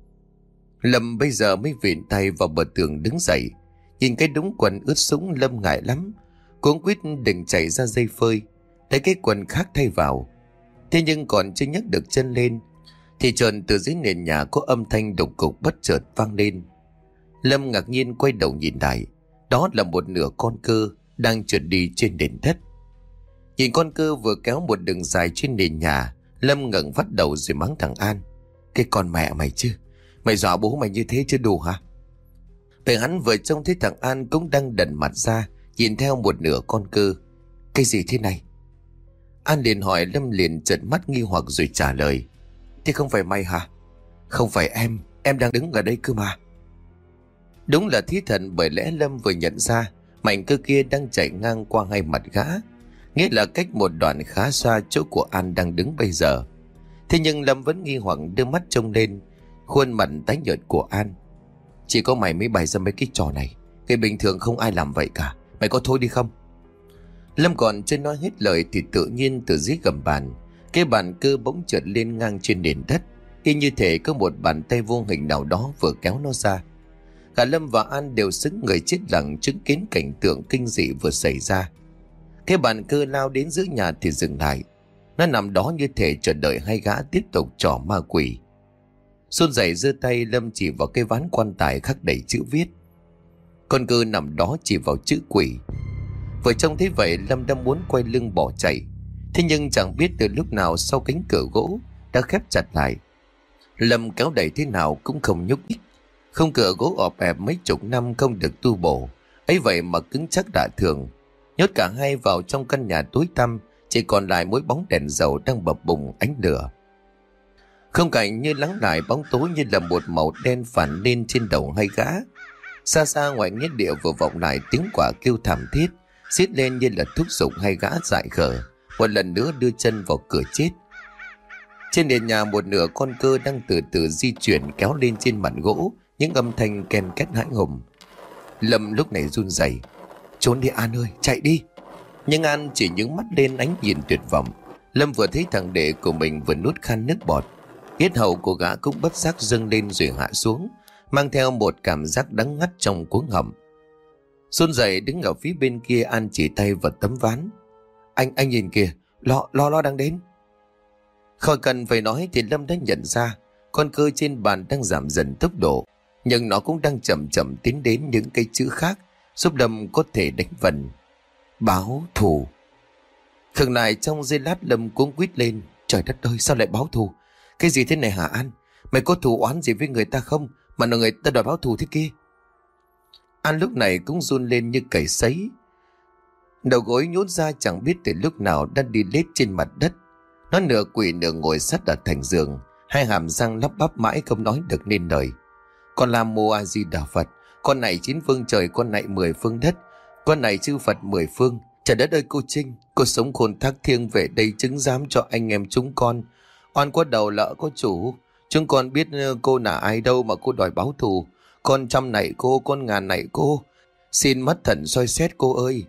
Lâm bây giờ mới vịn tay vào bờ tường đứng dậy, nhìn cái đống quần ướt sũng. Lâm ngại lắm, cuống quýt định chạy ra dây phơi, lấy cái quần khác thay vào. Thế nhưng còn chưa nhấc được chân lên thì chợt từ dưới nền nhà có âm thanh đục cục bất chợt vang lên. Lâm ngạc nhiên quay đầu nhìn lại, đó là một nửa con cưa đang trượt đi trên nền đất. Nhìn con cưa vừa kéo một đường dài trên nền nhà, Lâm ngẩng vắt đầu rồi mắng thằng An: Cái con mẹ mày chứ, mày dọa bố mày như thế chưa đủ hả? Vậy hắn vừa trông thấy thằng An cũng đang đần mặt ra, nhìn theo một nửa con cưa. Cái gì thế này? An liền hỏi, Lâm liền trợn mắt nghi hoặc rồi trả lời. Thế không phải mày hả? Không phải em, em đang đứng ở đây cơ mà. Đúng là thí thần, bởi lẽ Lâm vừa nhận ra mảnh cơ kia đang chạy ngang qua ngay mặt gã, nghĩa là cách một đoạn khá xa chỗ của An đang đứng bây giờ. Thế nhưng Lâm vẫn nghi hoặc đưa mắt trông lên khuôn mặt tái nhợt của An. Chỉ có mày mới bày ra mấy cái trò này, người bình thường không ai làm vậy cả. Mày có thôi đi không? Lâm còn chưa nói hết lời thì tự nhiên từ dưới gầm bàn, cái bàn cơ bỗng trượt lên ngang trên nền đất, y như thể có một bàn tay vô hình nào đó vừa kéo nó ra. Cả Lâm và An đều sững người chết lặng chứng kiến cảnh tượng kinh dị vừa xảy ra. Cái bàn cơ lao đến giữa nhà thì dừng lại. Nó nằm đó như thể chờ đợi hai gã tiếp tục trò ma quỷ. Run rẩy giơ tay, Lâm chỉ vào cái ván quan tài khắc đầy chữ viết. Con cơ nằm đó chỉ vào chữ quỷ. Vừa trông thấy vậy, Lâm đã muốn quay lưng bỏ chạy. Thế nhưng chẳng biết từ lúc nào sau cánh cửa gỗ đã khép chặt lại. Lâm kéo đẩy thế nào cũng không nhúc nhích. Khung cửa gỗ ọp ẹp mấy chục năm không được tu bổ, ấy vậy mà cứng chắc lạ thường. Nhốt cả hai vào trong căn nhà tối tăm, chỉ còn lại mỗi bóng đèn dầu đang bập bùng ánh lửa. Không cảnh như lắng lại, bóng tối như là một màu đen phản lên trên đầu hai gã. Xa xa ngoài nghĩa địa vừa vọng lại tiếng quả kêu thảm thiết, xiết lên như là thúc giục hai gã dại khờ một lần nữa đưa chân vào cửa chết. Trên nền nhà một nửa con cơ đang từ từ di chuyển kéo lên trên mặt gỗ, những âm thanh ken két hãi hùng. Lâm lúc này run rẩy. Trốn đi An ơi, chạy đi. Nhưng An chỉ nhướng mắt lên ánh nhìn tuyệt vọng. Lâm vừa thấy thằng đệ của mình vừa nuốt khan nước bọt, yết hầu của gã cũng bất giác dâng lên rồi hạ xuống, mang theo một cảm giác đắng ngắt trong cuống họng. Run rẩy đứng ở phía bên kia, An chỉ tay vào tấm ván. Anh, anh nhìn kìa, lo, lo, lo đang đến. Khỏi cần phải nói thì Lâm đã nhận ra con cơ trên bàn đang giảm dần tốc độ, nhưng nó cũng đang chậm chậm tiến đến những cái chữ khác giúp Lâm có thể đánh vần. Báo thù. Khựng lại trong giây lát, Lâm cuống quýt lên. Trời đất ơi, sao lại báo thù? Cái gì thế này hả An? Mày có thù oán gì với người ta không mà là người ta đòi báo thù thế kia? An lúc này cũng run lên như cầy sấy. Đầu gối nhún ra chẳng biết từ lúc nào đang đi lết trên mặt đất. Nó nửa quỳ nửa ngồi sát ở thành giường, hai hàm răng lắp bắp mãi không nói được nên lời. Con Nam Mô A Di Đà Phật, con này chín phương trời, con này mười phương đất, con này chư Phật mười phương. Trời đất ơi cô Trinh, cô sống khôn thác thiêng về đây chứng giám cho anh em chúng con. Oan có đầu lỡ có chủ, chúng con biết cô là ai đâu mà cô đòi báo thù. Con trăm này cô, con ngàn này cô, xin mắt thần soi xét cô ơi.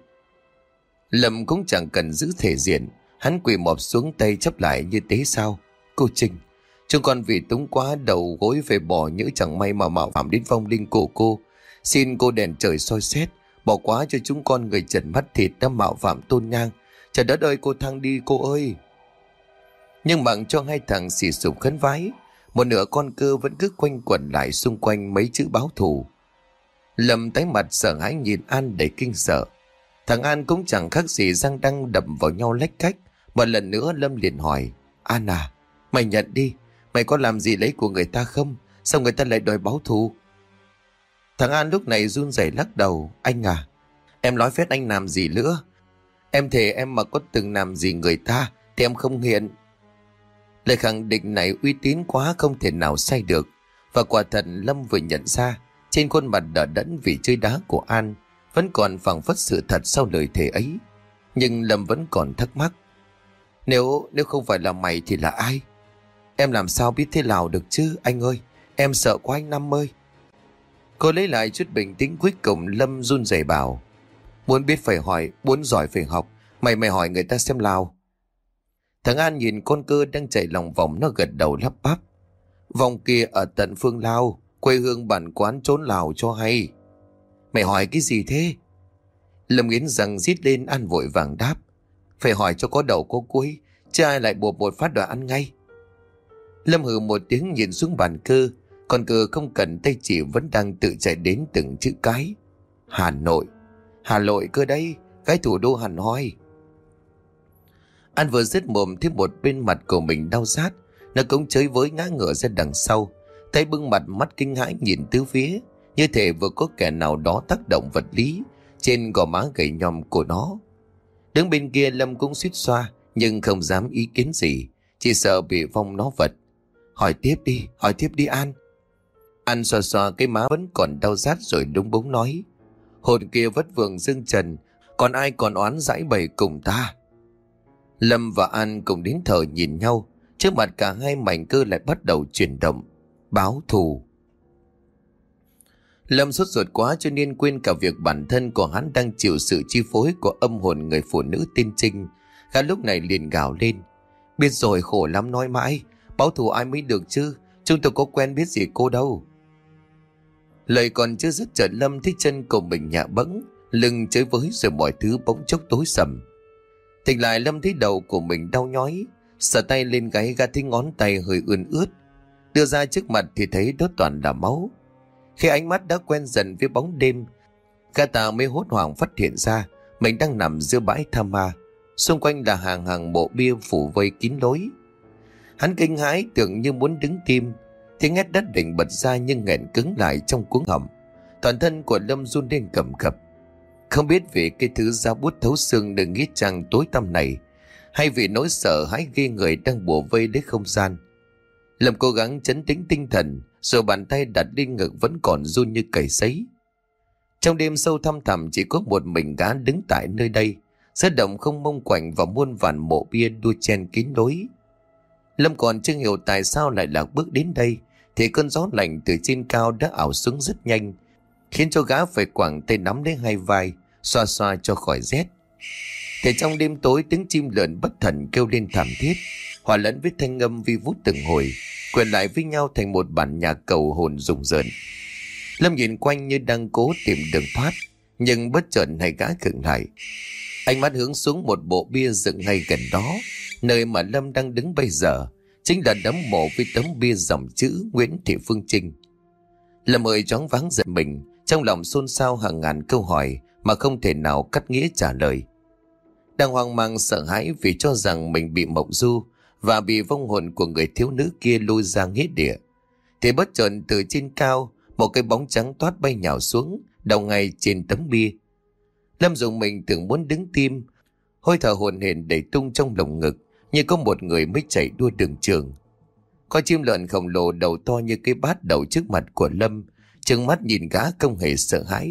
Lâm cũng chẳng cần giữ thể diện, hắn quỳ mọp xuống tay chắp lại như thế sao. Cô Trinh, chúng con vì túng quá đầu gối về bỏ nhỡ chẳng may mà mạo phạm đến vong linh của cô. Xin cô đèn trời soi xét, bỏ quá cho chúng con người trần mắt thịt đã mạo phạm tôn nhang. Trời đất ơi cô thăng đi cô ơi. Nhưng bằng cho hai thằng xì sụp khấn vái, một nửa con cơ vẫn cứ quanh quẩn lại xung quanh mấy chữ báo thù. Lâm tái mặt sợ hãi nhìn An đầy kinh sợ. Thằng An cũng chẳng khác gì răng đăng đập vào nhau lách cách. Một lần nữa Lâm liền hỏi. An à, mày nhận đi, mày có làm gì lấy của người ta không? Sao người ta lại đòi báo thù? Thằng An lúc này run rẩy lắc đầu. Anh à, em nói phép anh làm gì nữa? Em thề em mà có từng làm gì người ta thì em không hiện. Lời khẳng định này uy tín quá không thể nào sai được. Và quả thật Lâm vừa nhận ra trên khuôn mặt đờ đẫn vì chơi đá của An vẫn còn phảng phất sự thật sau lời thề ấy. Nhưng Lâm vẫn còn thắc mắc. Nếu nếu không phải là mày thì là ai? Em làm sao biết thế nào được chứ anh ơi? Em sợ quá anh Năm ơi. Cô lấy lại chút bình tĩnh, cuối cùng Lâm run rẩy bảo. Muốn biết phải hỏi, muốn giỏi phải học. Mày mày hỏi người ta xem nào. Thằng An nhìn con cơ đang chạy lòng vòng, nó gật đầu lắp bắp. Vòng kia ở tận phương Lao, quê hương bản quán trốn Lào cho hay. Mày hỏi cái gì thế? Lâm nghiến răng rít lên. An vội vàng đáp. Phải hỏi cho có đầu có cuối, chứ ai lại buộc một phát đòi ăn ngay. Lâm hừ một tiếng nhìn xuống bàn cơ. Con cơ không cần tay chỉ vẫn đang tự chạy đến từng chữ cái. Hà Nội, Hà Nội cơ đây, cái thủ đô hẳn hoi. An vừa dứt mồm thì một bên mặt của mình đau rát. Nó cũng chới với ngã ngửa ra đằng sau, tay bưng mặt mắt kinh hãi nhìn tứ phía, như thể vừa có kẻ nào đó tác động vật lý trên gò má gầy nhom của nó. Đứng bên kia Lâm cũng suýt xoa, nhưng không dám ý kiến gì, chỉ sợ bị vong nó vật. Hỏi tiếp đi, hỏi tiếp đi An. An xoa xoa cái má vẫn còn đau rát rồi đúng búng nói. Hồn kia vất vưởng dương trần, còn ai còn oán dãi bày cùng ta. Lâm và An cùng đến thở nhìn nhau, trước mặt cả hai mảnh cơ lại bắt đầu chuyển động. Báo thù. Lâm sốt ruột quá cho nên quên cả việc bản thân của hắn đang chịu sự chi phối của âm hồn người phụ nữ tên Trinh. Gã lúc này liền gào lên. Biết rồi, khổ lắm nói mãi, báo thù ai mới được chứ, chúng tôi có quen biết gì cô đâu. Lời còn chưa dứt chợt Lâm thấy chân của mình nhạ bẫng, lưng chới với rồi mọi thứ bỗng chốc tối sầm. Tỉnh lại Lâm thấy đầu của mình đau nhói, sờ tay lên gáy gã thấy ngón tay hơi ươn ướt, đưa ra trước mặt thì thấy đó toàn là máu. Khi ánh mắt đã quen dần với bóng đêm, gã ta mới hốt hoảng phát hiện ra mình đang nằm giữa bãi tha ma, xung quanh là hàng hàng mộ bia phủ vây kín lối. Hắn kinh hãi tưởng như muốn đứng tim, tiếng hét đất định bật ra nhưng nghẹn cứng lại trong cuống họng. Toàn thân của Lâm run lên cầm cập, không biết vì cái thứ da buốt thấu xương nơi nghĩa trang tối tăm này, hay vì nỗi sợ hãi ghê người đang bủa vây lấy không gian. Lâm cố gắng trấn tĩnh tinh thần, rồi bàn tay đặt lên ngực vẫn còn run như cầy sấy. Trong đêm sâu thăm thẳm chỉ có một mình gã đứng tại nơi đây, sơn động không mông quạnh và muôn vàn mộ bia đua chen kín lối. Lâm còn chưa hiểu tại sao lại lạc bước đến đây, thì cơn gió lạnh từ trên cao đã ảo xuống rất nhanh, khiến cho gã phải quẳng tay nắm lấy hai vai, xoa xoa cho khỏi rét. Thì trong đêm tối, tiếng chim lợn bất thần kêu lên thảm thiết, hòa lẫn với thanh âm vi vút từng hồi, quyện lại với nhau thành một bản nhạc cầu hồn rùng rợn. Lâm nhìn quanh như đang cố tìm đường thoát, nhưng bất chợt hai gã khựng lại. Ánh mắt hướng xuống một bộ bia dựng ngay gần đó, nơi mà Lâm đang đứng bây giờ, chính là đống mộ với tấm bia dòng chữ Nguyễn Thị Phương Trinh. Lâm ơi choáng váng giật mình, trong lòng xôn xao hàng ngàn câu hỏi mà không thể nào cắt nghĩa trả lời. Đang hoang mang sợ hãi vì cho rằng mình bị mộng du và bị vong hồn của người thiếu nữ kia lôi ra nghĩa địa, thì bất chợt từ trên cao một cái bóng trắng toát bay nhào xuống, đầu ngay trên tấm bia. Lâm dùng mình tưởng muốn đứng tim, hơi thở hổn hển đẩy tung trong lồng ngực, như có một người mới chạy đua đường trường. Con chim lợn khổng lồ đầu to như cái bát đầu trước mặt của Lâm, trừng mắt nhìn gã không hề sợ hãi.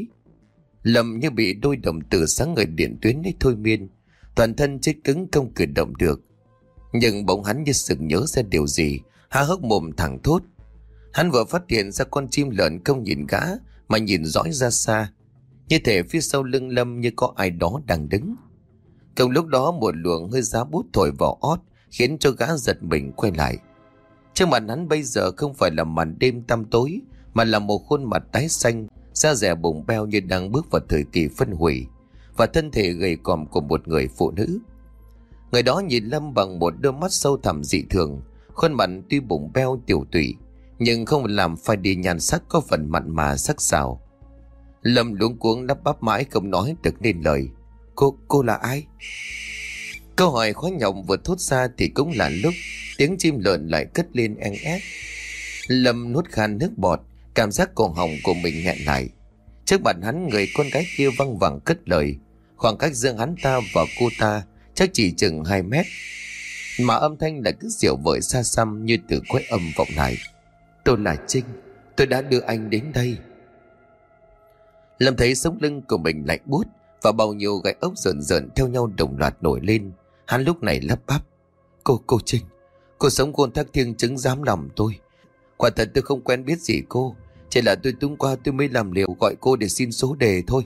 Lâm như bị đôi đồng tử sáng ngời điện tuyến ấy thôi miên, toàn thân chết cứng không cử động được. Nhưng bỗng hắn như sực nhớ ra điều gì, há hốc mồm thẳng thốt. Hắn vừa phát hiện ra con chim lợn không nhìn gã mà nhìn dõi ra xa, như thể phía sau lưng Lâm như có ai đó đang đứng. Cùng lúc đó một luồng hơi giá bút thổi vào ót, khiến cho gã giật mình quay lại. Trước mặt hắn bây giờ không phải là màn đêm tăm tối, mà là một khuôn mặt tái xanh, da dẻ bụng beo như đang bước vào thời kỳ phân hủy, và thân thể gầy còm của một người phụ nữ. Người đó nhìn Lâm bằng một đôi mắt sâu thẳm dị thường, khuôn mặt tuy bụng beo tiểu tụy, nhưng không làm phai đi nhan sắc có phần mặn mà sắc sảo. Lâm luống cuống lắp bắp mãi không nói được nên lời. Cô, cô là ai? Câu hỏi khó nhọc vừa thốt ra thì cũng là lúc tiếng chim lợn lại cất lên eng ép. Lâm nuốt khan nước bọt, cảm giác cổ họng của mình nghẹn lại. Trước mặt hắn, người con gái kia văng vẳng cất lời. Khoảng cách giữa hắn ta và cô ta chắc chỉ chừng hai mét, mà âm thanh lại cứ dịu vợi xa xăm như từ cõi âm vọng lại. Tôi là Trinh, tôi đã đưa anh đến đây. Lâm thấy sống lưng của mình lạnh buốt, và bao nhiêu gai ốc rợn rợn theo nhau đồng loạt nổi lên. Hắn lúc này lắp bắp. Cô, cô Trinh, cô sống khôn thác thiêng chứng giám lòng tôi. Quả thật tôi không quen biết gì cô, chỉ là tôi tung qua tôi mới làm liều gọi cô để xin số đề thôi.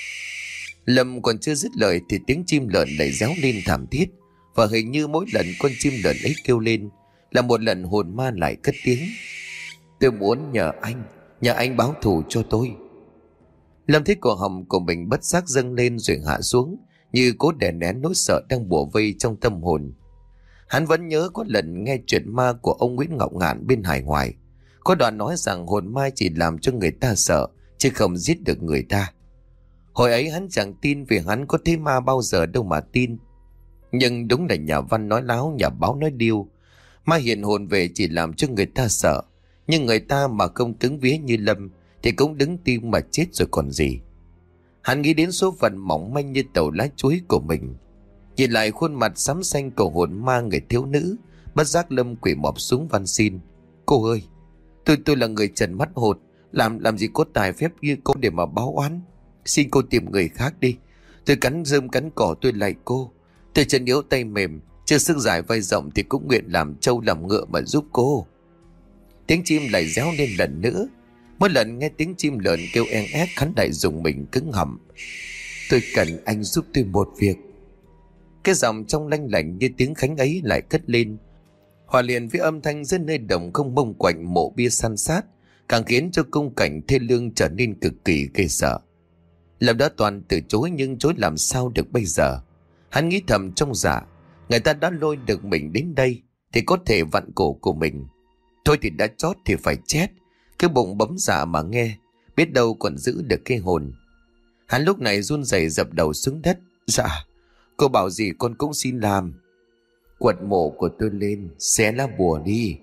Lâm còn chưa dứt lời thì tiếng chim lợn lại réo lên thảm thiết, và hình như mỗi lần con chim lợn ấy kêu lên là một lần hồn ma lại cất tiếng. Tôi muốn nhờ anh, nhờ anh báo thù cho tôi. Lâm thấy cổ họng của mình bất giác dâng lên rồi hạ xuống, như cố đè nén nỗi sợ đang bủa vây trong tâm hồn. Hắn vẫn nhớ có lần nghe chuyện ma của ông Nguyễn Ngọc Ngạn bên hải ngoại, có đoạn nói rằng hồn ma chỉ làm cho người ta sợ, chứ không giết được người ta. Hồi ấy hắn chẳng tin vì hắn có thấy ma bao giờ đâu mà tin. Nhưng đúng là nhà văn nói láo, nhà báo nói điêu. Ma hiện hồn về chỉ làm cho người ta sợ, nhưng người ta mà không cứng vía như Lâm thì cũng đứng tim mà chết rồi còn gì. Hắn nghĩ đến số phận mỏng manh như tàu lá chuối của mình. Nhìn lại khuôn mặt xám xanh của hồn ma người thiếu nữ, bất giác Lâm quỳ mọp xuống van xin: Cô ơi, tôi tôi là người trần mắt hột, làm làm gì có tài phép như cô để mà báo oán. Xin cô tìm người khác đi. Tôi cắn rơm cắn cỏ tôi lạy cô. Tôi chân yếu tay mềm, chưa sức dài vai rộng thì cũng nguyện làm trâu làm ngựa mà giúp cô. Tiếng chim lại réo lên lần nữa. Mỗi lần nghe tiếng chim lợn kêu en ép, hắn lại dùng mình cứng họng. Tôi cần anh giúp tôi một việc. Cái giọng trong lanh lảnh như tiếng khánh ấy lại cất lên, hòa liền với âm thanh dưới nơi đồng không mông quạnh mộ bia san sát, càng khiến cho khung cảnh thê lương trở nên cực kỳ ghê sợ. Lâm đã toàn từ chối, nhưng chối làm sao được bây giờ. Hắn nghĩ thầm trong dạ, người ta đã lôi được mình đến đây thì có thể vặn cổ của mình. Thôi thì đã chót thì phải chết. Cái bụng bấm dạ mà nghe, biết đâu còn giữ được cái hồn. Hắn lúc này run rẩy dập đầu xuống đất. Dạ, cô bảo gì con cũng xin làm. Quật mộ của tôi lên, xé lá bùa đi.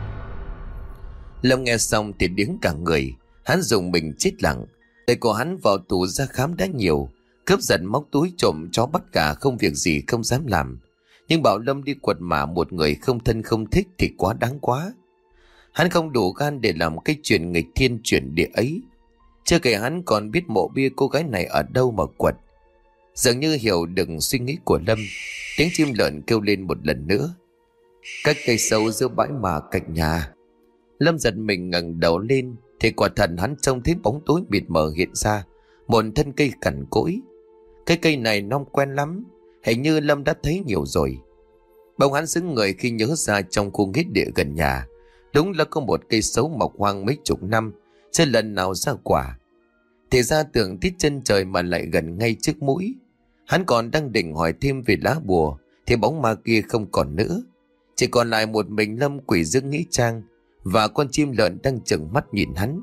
Lâm nghe xong thì điếng cả người. Hắn dùng mình chết lặng. Tay của hắn vào tù ra khám đã nhiều, cướp giật móc túi trộm chó bắt gà không việc gì không dám làm. Nhưng bảo Lâm đi quật mả một người không thân không thích thì quá đáng quá. Hắn không đủ gan để làm cái chuyện nghịch thiên chuyển địa ấy. Chưa kể hắn còn biết mộ bia cô gái này ở đâu mà quật. Dường như hiểu được suy nghĩ của Lâm, tiếng chim lợn kêu lên một lần nữa. Cách cây sâu giữa bãi mả cạnh nhà. Lâm giật mình ngẩng đầu lên thì quả thật hắn trông thấy bóng tối mịt mờ hiện ra, một thân cây cằn cỗi. Cái cây này non quen lắm, hình như Lâm đã thấy nhiều rồi. Bỗng hắn sững người khi nhớ ra trong khu nghĩa địa gần nhà đúng là có một cây sấu mọc hoang mấy chục năm, chưa lần nào ra quả. Thì ra tưởng tít chân trời mà lại gần ngay trước mũi. Hắn còn đang định hỏi thêm về lá bùa thì bóng ma kia không còn nữa, chỉ còn lại một mình Lâm quỷ dưỡng nghĩa trang và con chim lợn đang trừng mắt nhìn hắn.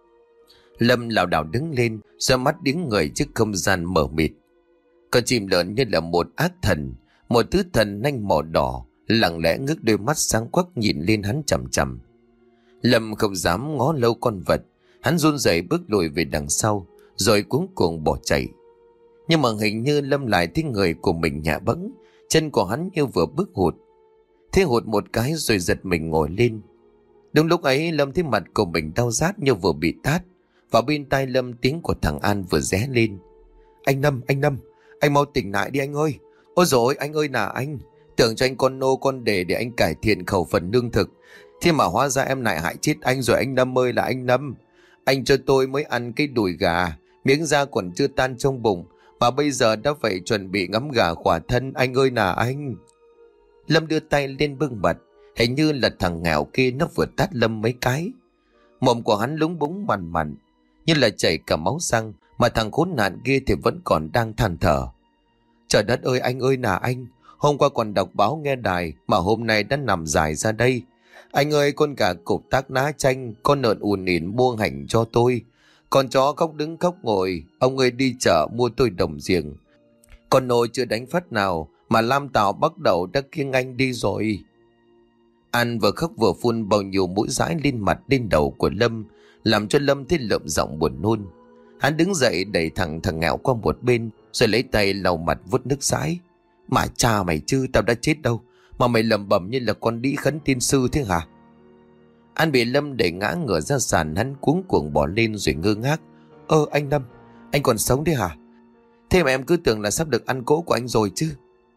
Lâm lảo đảo đứng lên, xoa mắt điếng người trước không gian mờ mịt. Con chim lợn như là một ác thần, một thứ thần nanh màu đỏ, lặng lẽ ngước đôi mắt sáng quắc nhìn lên hắn chằm chằm. Lâm không dám ngó lâu con vật, hắn run rẩy bước lùi về đằng sau, rồi cuống cuồng bỏ chạy. Nhưng mà hình như Lâm lại thấy người của mình nhẹ bẫng, chân của hắn như vừa bước hụt. Thế hụt một cái rồi giật mình ngồi lên. Đúng lúc ấy Lâm thấy mặt của mình đau rát như vừa bị tát. Và bên tai Lâm tiếng của thằng An vừa ré lên. Anh Năm, anh Năm, anh mau tỉnh lại đi anh ơi. Ôi dồi anh ơi nà anh, tưởng cho anh con nô con đề để anh cải thiện khẩu phần lương thực, thế mà hóa ra em lại hại chết anh rồi anh Năm ơi là anh Năm. Anh cho tôi mới ăn cái đùi gà, miếng da còn chưa tan trong bụng, mà bây giờ đã phải chuẩn bị ngắm gà khỏa thân, anh ơi nà anh. Lâm đưa tay lên bưng mặt, hình như là thằng nghèo kia nó vừa tát Lâm mấy cái. Mồm của hắn lúng búng mằn mặn, như là chảy cả máu răng, mà thằng khốn nạn kia thì vẫn còn đang than thở. Trời đất ơi anh ơi nà anh, hôm qua còn đọc báo nghe đài mà hôm nay đã nằm dài ra đây. Anh ơi, con gà cục tác ná chanh, con lợn ùn ỉn buông hành cho tôi. Con chó khóc đứng khóc ngồi, ông ơi đi chợ mua tôi đồng giềng. Con nồi chưa đánh phát nào mà Lam Tào bắt đầu đã kiêng anh đi rồi. An vừa khóc vừa phun bao nhiêu mũi dãi lên mặt lên đầu của Lâm, làm cho Lâm thấy lợm giọng buồn nôn. Hắn đứng dậy đẩy thằng thằng nghèo qua một bên, rồi lấy tay lau mặt vuốt nước dãi. Mà cha mày chứ, tao đã chết đâu mà mày lẩm bẩm như là con đĩ khấn tiên sư thế hả? An bị Lâm đẩy ngã ngửa ra sàn, hắn cuống cuồng bỏ lên rồi ngơ ngác. Ơ anh Lâm, anh còn sống đấy hả? Thế mà em cứ tưởng là sắp được ăn cỗ của anh rồi chứ.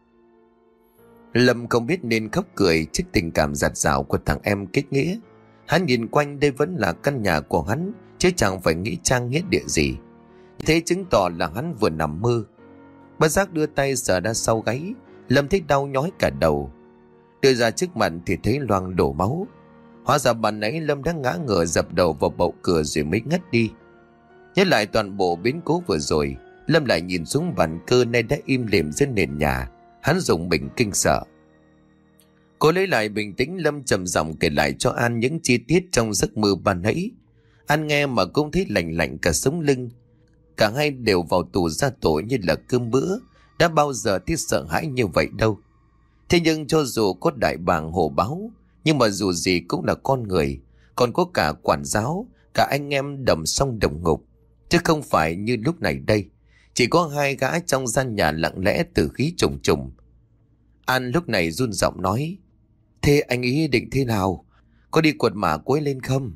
Lâm không biết nên khóc cười trước tình cảm dạt dào của thằng em kết nghĩa. Hắn nhìn quanh đây vẫn là căn nhà của hắn, chứ chẳng phải nghĩ trang nghĩa địa gì. Thế chứng tỏ là hắn vừa nằm mơ. Bất giác đưa tay sờ ra sau gáy, Lâm thấy đau nhói cả đầu. Đưa ra trước mặt thì thấy loang đổ máu. Hóa ra ban nãy Lâm đã ngã ngửa dập đầu vào bậu cửa rồi mới ngất đi. Nhớ lại toàn bộ biến cố vừa rồi, Lâm lại nhìn xuống bàn cờ nay đã im lìm trên nền nhà. Hắn dùng mình kinh sợ. Cố lấy lại bình tĩnh, Lâm trầm giọng kể lại cho An những chi tiết trong giấc mơ ban nãy. An nghe mà cũng thấy lạnh lạnh cả sống lưng. Cả hai đều vào tù ra tội như là cơm bữa, đã bao giờ thấy sợ hãi như vậy đâu. Thế nhưng cho dù có đại bàng hổ báo, nhưng mà dù gì cũng là con người, còn có cả quản giáo, cả anh em đồng song đồng ngục, chứ không phải như lúc này đây. Chỉ có hai gã trong gian nhà lặng lẽ tử khí trùng trùng. An lúc này run giọng nói: Thế anh ý định thế nào? Có đi quật mả cuối lên không?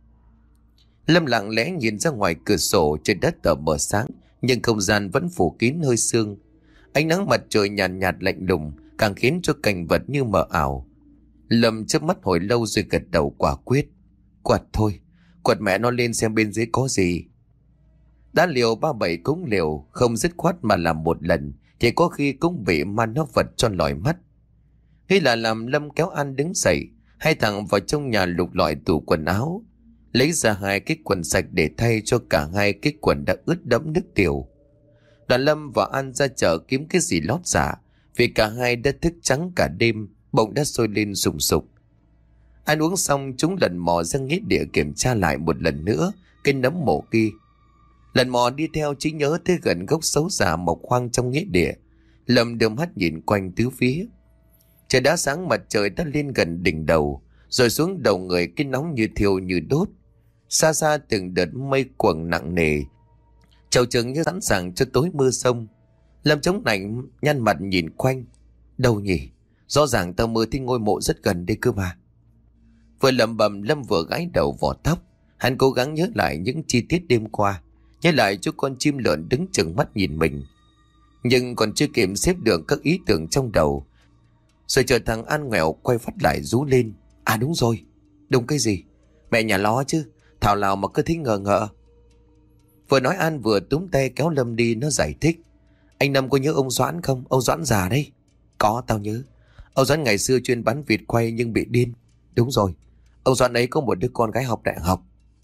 Lâm lặng lẽ nhìn ra ngoài cửa sổ, trên đất tờ mờ sáng, nhưng không gian vẫn phủ kín hơi sương. Ánh nắng mặt trời nhàn nhạt, nhạt lạnh lùng càng khiến cho cảnh vật như mờ ảo. Lâm chớp mắt hồi lâu rồi gật đầu quả quyết: Quật thôi, quật mẹ nó lên xem bên dưới có gì. Đã liều ba bảy cũng liều, không dứt khoát mà làm một lần thì có khi cũng bị ma nó vật cho lòi mắt. Thế là làm Lâm kéo An đứng dậy, hai thằng vào trong nhà lục lọi tủ quần áo, lấy ra hai cái quần sạch để thay cho cả hai cái quần đã ướt đẫm nước tiểu. Đoàn Lâm và An ra chợ kiếm cái gì lót dạ, vì cả hai đã thức trắng cả đêm, bụng đã sôi lên sùng sục. Ăn uống xong chúng lần mò ra nghĩa địa kiểm tra lại một lần nữa cái nấm mộ kia. Lần mò đi theo trí nhớ tới gần gốc xấu già mọc hoang trong nghĩa địa. Lâm đưa mắt nhìn quanh tứ phía. Trời đã sáng, mặt trời đã lên gần đỉnh đầu, rồi xuống đầu người cái nóng như thiêu như đốt. Xa xa từng đợt mây quầng nặng nề, chầu chừng như sẵn sàng cho tối mưa sông. Lâm chống nạnh nhăn mặt nhìn quanh. Đâu nhỉ? Rõ ràng tao mơ thấy ngôi mộ rất gần đây cơ mà. Vừa lẩm bẩm, Lâm vừa gãi đầu vò tóc. Hắn cố gắng nhớ lại những chi tiết đêm qua, nhớ lại chú con chim lợn đứng chừng mắt nhìn mình. Nhưng còn chưa kịp xếp được các ý tưởng trong đầu, rồi chờ thằng An nghèo quay phát lại rú lên: À đúng rồi. Đúng cái gì? Mẹ nhà lo chứ, thảo nào mà cứ thích ngờ ngợ. Vừa nói An vừa túm tay kéo Lâm đi. Nó giải thích: Anh Năm có nhớ ông Doãn không? Ông Doãn già đấy. Có, tao nhớ. Ông Doãn ngày xưa chuyên bán vịt quay nhưng bị điên. Đúng rồi, ông Doãn ấy có một đứa con gái học đại học.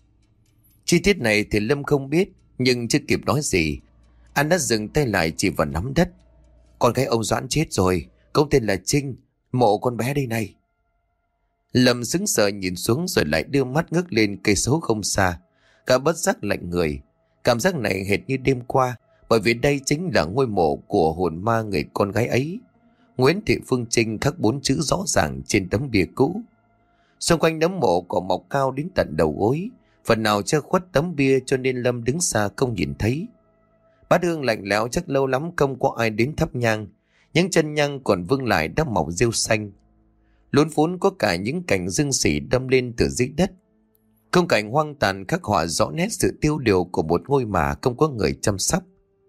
Chi tiết này thì Lâm không biết, nhưng chưa kịp nói gì, An đã dừng tay lại chỉ vào nắm đất. Con gái ông Doãn chết rồi, cũng tên là Trinh, mộ con bé đây này. Lâm sững sờ nhìn xuống rồi lại đưa mắt ngước lên cây số không xa. Cả bất giác lạnh người. Cảm giác này hệt như đêm qua, bởi vì đây chính là ngôi mộ của hồn ma người con gái ấy. Nguyễn Thị Phương Trinh khắc bốn chữ rõ ràng trên tấm bia cũ. Xung quanh nấm mộ cỏ mọc cao đến tận đầu gối, phần nào che khuất tấm bia cho nên Lâm đứng xa không nhìn thấy. Bát hương lạnh lẽo chắc lâu lắm không có ai đến thắp nhang. Những chân nhang còn vương lại đã mọc rêu xanh. Lún phún có cả những cành dương xỉ đâm lên từ dưới đất. Khung cảnh hoang tàn khắc họa rõ nét sự tiêu điều của một ngôi mà không có người chăm sóc.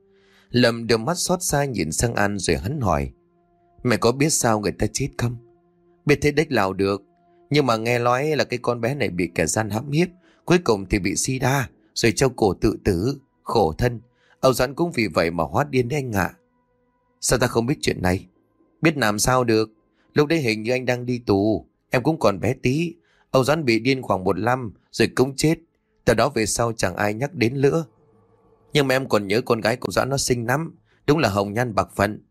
Lâm đưa mắt xót xa nhìn sang An rồi hắn hỏi: Mẹ có biết sao người ta chết không? Biết thế đếch nào được, nhưng mà nghe nói là cái con bé này bị kẻ gian hãm hiếp, cuối cùng thì bị sida, rồi treo cổ tự tử, khổ thân. Ông Doãn cũng vì vậy mà hóa điên đấy anh ạ. Sao ta không biết chuyện này? Biết làm sao được, lúc đấy hình như anh đang đi tù, em cũng còn bé tí. Ông Doãn bị điên khoảng một năm rồi cũng chết. Từ đó về sau chẳng ai nhắc đến nữa. Nhưng mà em còn nhớ con gái của Doãn nó xinh lắm, đúng là hồng nhan bạc phận.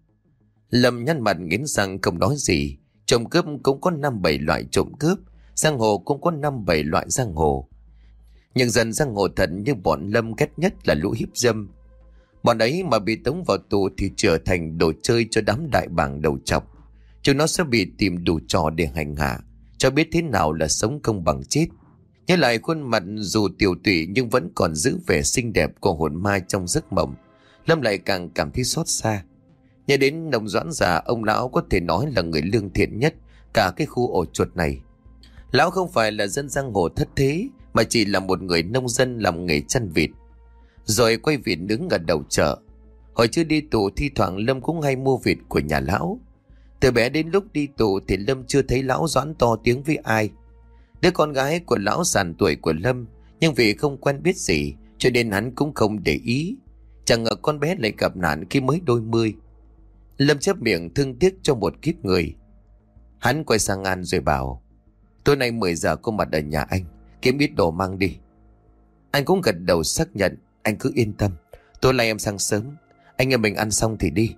Lâm nhăn mặt nghiến răng không nói gì. Trộm cướp cũng có năm bảy loại trộm cướp, giang hồ cũng có năm bảy loại giang hồ. Nhưng dần giang hồ thật như bọn Lâm ghét nhất là lũ hiếp dâm. Bọn ấy mà bị tống vào tù thì trở thành đồ chơi cho đám đại bàng đầu trọc. Chúng nó sẽ bị tìm đủ trò để hành hạ, cho biết thế nào là sống không bằng chết. Nhớ lại khuôn mặt dù tiều tụy nhưng vẫn còn giữ vẻ xinh đẹp của hồn ma trong giấc mộng, Lâm lại càng cảm thấy xót xa. Nhớ đến ông Doãn già, ông lão có thể nói là người lương thiện nhất cả cái khu ổ chuột này. Lão không phải là dân giang hồ thất thế, mà chỉ là một người nông dân làm nghề chăn vịt, rồi quay vịt nướng ở đầu chợ. Hồi chưa đi tù thi thoảng Lâm cũng hay mua vịt của nhà lão. Từ bé đến lúc đi tù thì Lâm chưa thấy lão Doãn to tiếng với ai. Đứa con gái của lão sàn tuổi của Lâm, nhưng vì không quen biết gì cho nên hắn cũng không để ý. Chẳng ngờ con bé lại gặp nạn khi mới đôi mươi. Lâm chép miệng thương tiếc cho một kiếp người. Hắn quay sang An rồi bảo: Tối nay mười giờ có mặt ở nhà anh, kiếm ít đồ mang đi. Anh cũng gật đầu xác nhận: Anh cứ yên tâm, tối nay em sang sớm, anh em mình ăn xong thì đi.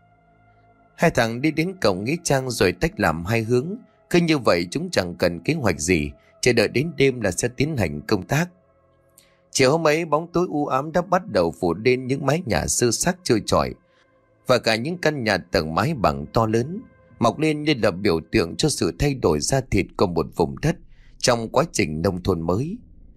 Hai thằng đi đến cổng nghĩa trang rồi tách làm hai hướng. Cứ như vậy chúng chẳng cần kế hoạch gì, chờ đợi đến đêm là sẽ tiến hành công tác. Chiều hôm ấy bóng tối u ám đã bắt đầu phủ lên những mái nhà sơ xác trơ trọi, và cả những căn nhà tầng mái bằng to lớn, mọc lên như là biểu tượng cho sự thay đổi da thịt của một vùng đất trong quá trình nông thôn mới.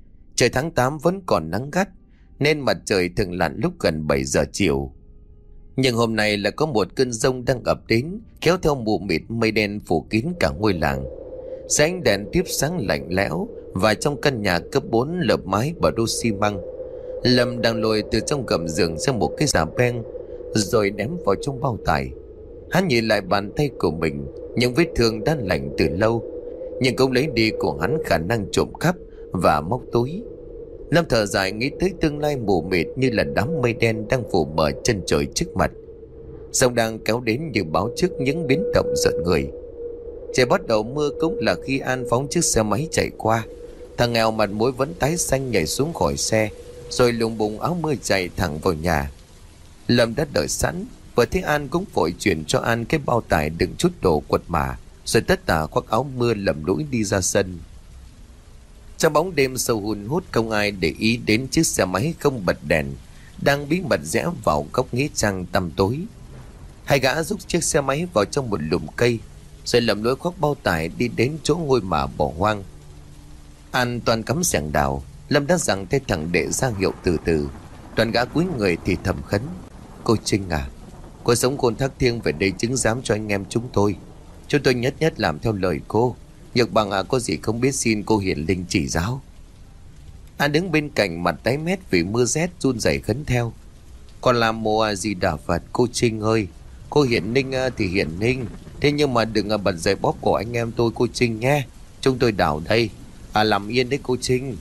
Trời tháng tám vẫn còn nắng gắt, nên mặt trời thường lặn lúc gần bảy giờ chiều. Nhưng hôm nay là có một cơn giông đang ập đến, kéo theo mù mịt mây đen phủ kín cả ngôi làng. Ánh đèn tiếp sáng lạnh lẽo, và trong căn nhà cấp bốn lợp mái bằng đô xi măng, Lâm đang lôi từ trong gầm giường ra một cái xà beng, rồi ném vào trong bao tải. Hắn nhìn lại bàn tay của mình, những vết thương đã lành từ lâu, nhưng cũng lấy đi của hắn khả năng trộm cắp và móc túi. Lâm thở dài nghĩ tới tương lai mù mịt như là đám mây đen đang phủ mờ chân trời trước mặt. Sông đang kéo đến như báo trước những biến động giận người. Trời bắt đầu mưa cũng là khi An phóng chiếc xe máy chạy qua. Thằng nghèo mặt mũi vẫn tái xanh nhảy xuống khỏi xe, rồi lùng bùng áo mưa chạy thẳng vào nhà. Lâm đã đợi sẵn, vừa thấy An cũng vội chuyển cho An cái bao tải đựng chút đồ quật mả, rồi tất tả khoác áo mưa lầm lũi đi ra sân. Trong bóng đêm sâu hun hút, không ai để ý đến chiếc xe máy không bật đèn đang bí mật rẽ vào góc nghĩa trang tăm tối. Hai gã rút chiếc xe máy vào trong một lùm cây, rồi lầm lũi khoác bao tải đi đến chỗ ngôi mả bỏ hoang. An toàn cắm xẻng đào. Lâm đã dặn tay thằng đệ ra hiệu từ từ. Đoàn gã cúi người thì thầm khấn: "Cô Trinh à, cô sống khôn thác thiêng về đây chứng giám cho anh em chúng tôi. Chúng tôi nhất nhất làm theo lời cô. Nhược bằng à, có gì không biết xin cô hiển linh chỉ giáo." An đứng bên cạnh mặt tái mét vì mưa rét, run rẩy khấn theo: "Còn làm mô a di đà Phật, cô Trinh ơi. Cô hiển ninh thì hiển ninh, thế nhưng mà đừng bật dậy bóp cổ anh em tôi cô Trinh nhé. Chúng tôi đảo đây. À làm yên đấy cô Trinh."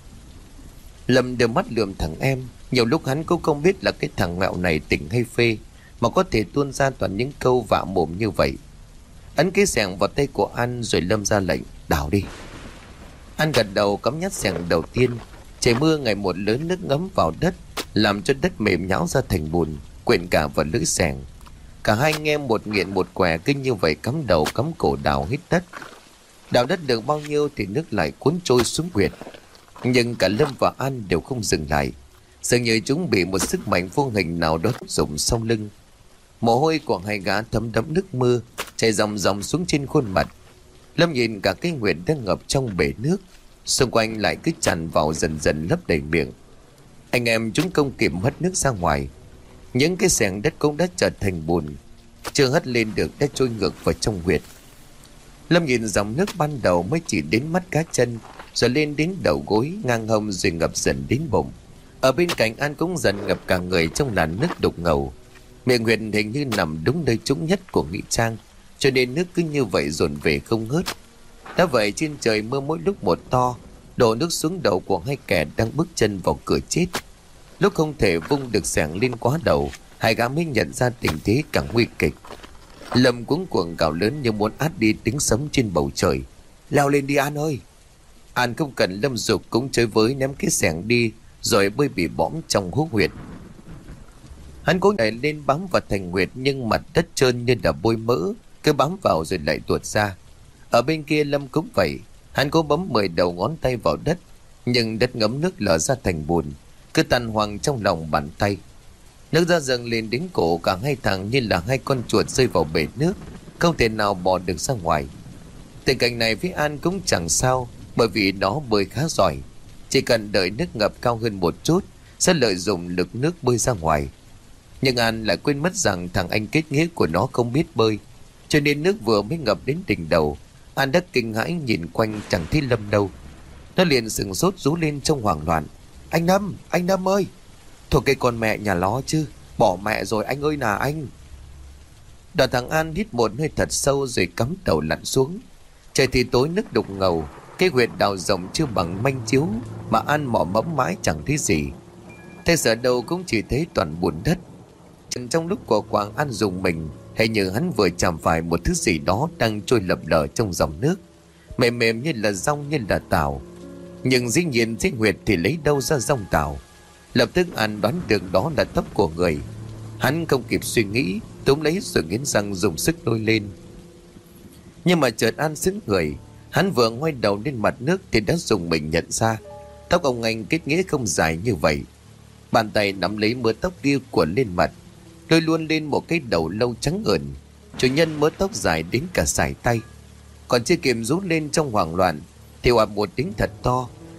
Lâm đưa mắt lườm thằng em. Nhiều lúc hắn cũng không biết là cái thằng mẹo này tỉnh hay phê mà có thể tuôn ra toàn những câu vạ mồm như vậy. Ấn cái xẻng vào tay của An, rồi Lâm ra lệnh: "Đào đi." An gật đầu cắm nhát xẻng đầu tiên. Trời mưa ngày một lớn, nước ngấm vào đất làm cho đất mềm nhão ra thành bùn, quyện cả vào lưỡi xẻng. Cả hai anh em một nghiện một què cứ như vậy cắm đầu cắm cổ đào hết đất. Đào đất được bao nhiêu thì nước lại cuốn trôi xuống huyệt. Nhưng cả Lâm và An đều không dừng lại, dường như chúng bị một sức mạnh vô hình nào đó thúc giục sau lưng. Mồ hôi của hai gã thấm đẫm nước mưa chảy dòng dòng xuống trên khuôn mặt. Lâm nhìn cả cái huyệt đang ngập trong bể nước, xung quanh lại cứ tràn vào dần dần lấp đầy miệng. Anh em chúng không kịp hất nước ra ngoài. Những cái xẻng đất cũng đã trở thành bùn, chưa hất lên được đã trôi ngược vào trong huyệt. Lâm nhìn dòng nước ban đầu mới chỉ đến mắt cá chân, rồi lên đến đầu gối, ngang hông, rồi ngập dần đến bụng. Ở bên cạnh An cũng dần ngập cả người trong làn nước đục ngầu. Miệng huyệt hình như nằm đúng nơi trũng nhất của nghĩa trang, cho nên nước cứ như vậy dồn về không ngớt. Đã vậy trên trời mưa mỗi lúc một to, đổ nước xuống đầu của hai kẻ đang bước chân vào cửa chết. Lúc không thể vung được xẻng lên quá đầu, hai gã mới nhận ra tình thế càng nguy kịch. Lâm cuống cuồng gào lớn như muốn át đi tiếng sấm trên bầu trời: "Leo lên đi An ơi!" An không cần Lâm giục cũng chơi với, ném cái xẻng đi rồi bơi bị bõm trong hố huyệt. Hắn cố nhảy lên bám vào thành huyệt, nhưng mặt đất trơn như là bôi mỡ, cứ bám vào rồi lại tuột ra. Ở bên kia Lâm cũng vậy, hắn cố bấm mười đầu ngón tay vào đất, nhưng đất ngấm nước lở ra thành bùn, cứ tan hoang trong lòng bàn tay. Nước ra dâng lên đến cổ, cả hai thằng như là hai con chuột rơi vào bể nước, không thể nào bò được ra ngoài. Tình cảnh này với An cũng chẳng sao, bởi vì nó bơi khá giỏi. Chỉ cần đợi nước ngập cao hơn một chút, sẽ lợi dụng lực nước bơi ra ngoài. Nhưng An lại quên mất rằng thằng anh kết nghĩa của nó không biết bơi, cho nên nước vừa mới ngập đến đỉnh đầu, An đã kinh hãi nhìn quanh chẳng thấy Lâm đâu. Nó liền sừng sốt rú lên trong hoảng loạn: "Anh Lâm, anh Lâm ơi! Thôi cái con mẹ nhà nó chứ, bỏ mẹ rồi anh ơi nà anh!" Đoàn thằng An hít một hơi thật sâu rồi cắm đầu lặn xuống. Trời thì tối nước đục ngầu, cái huyệt đào rộng chưa bằng manh chiếu mà An mò mẫm mãi chẳng thấy gì. Thế giờ đâu cũng chỉ thấy toàn bùn đất. Trong lúc của Quảng An dùng mình, hình như hắn vừa chạm phải một thứ gì đó đang trôi lập lờ trong dòng nước, mềm mềm như là rong, như là tảo. Nhưng dĩ nhiên dưới huyệt thì lấy đâu ra rong tảo. Lập tức An đoán được đó là tóc của người. Hắn không kịp suy nghĩ, túm lấy rồi nghiến răng dùng sức lôi lên. Nhưng mà chợt An sững người. Hắn vừa ngoái đầu lên mặt nước thì đã dùng mình nhận ra tóc ông anh kết nghĩa không dài như vậy. Bàn tay nắm lấy mớ tóc kia cuộn lên mặt, lôi luôn lên một cái đầu lâu trắng ẩn. Chủ nhân mớ tóc dài đến cả sải tay. Còn chưa kịp rú lên trong hoảng loạn thì oạt một tiếng thật to,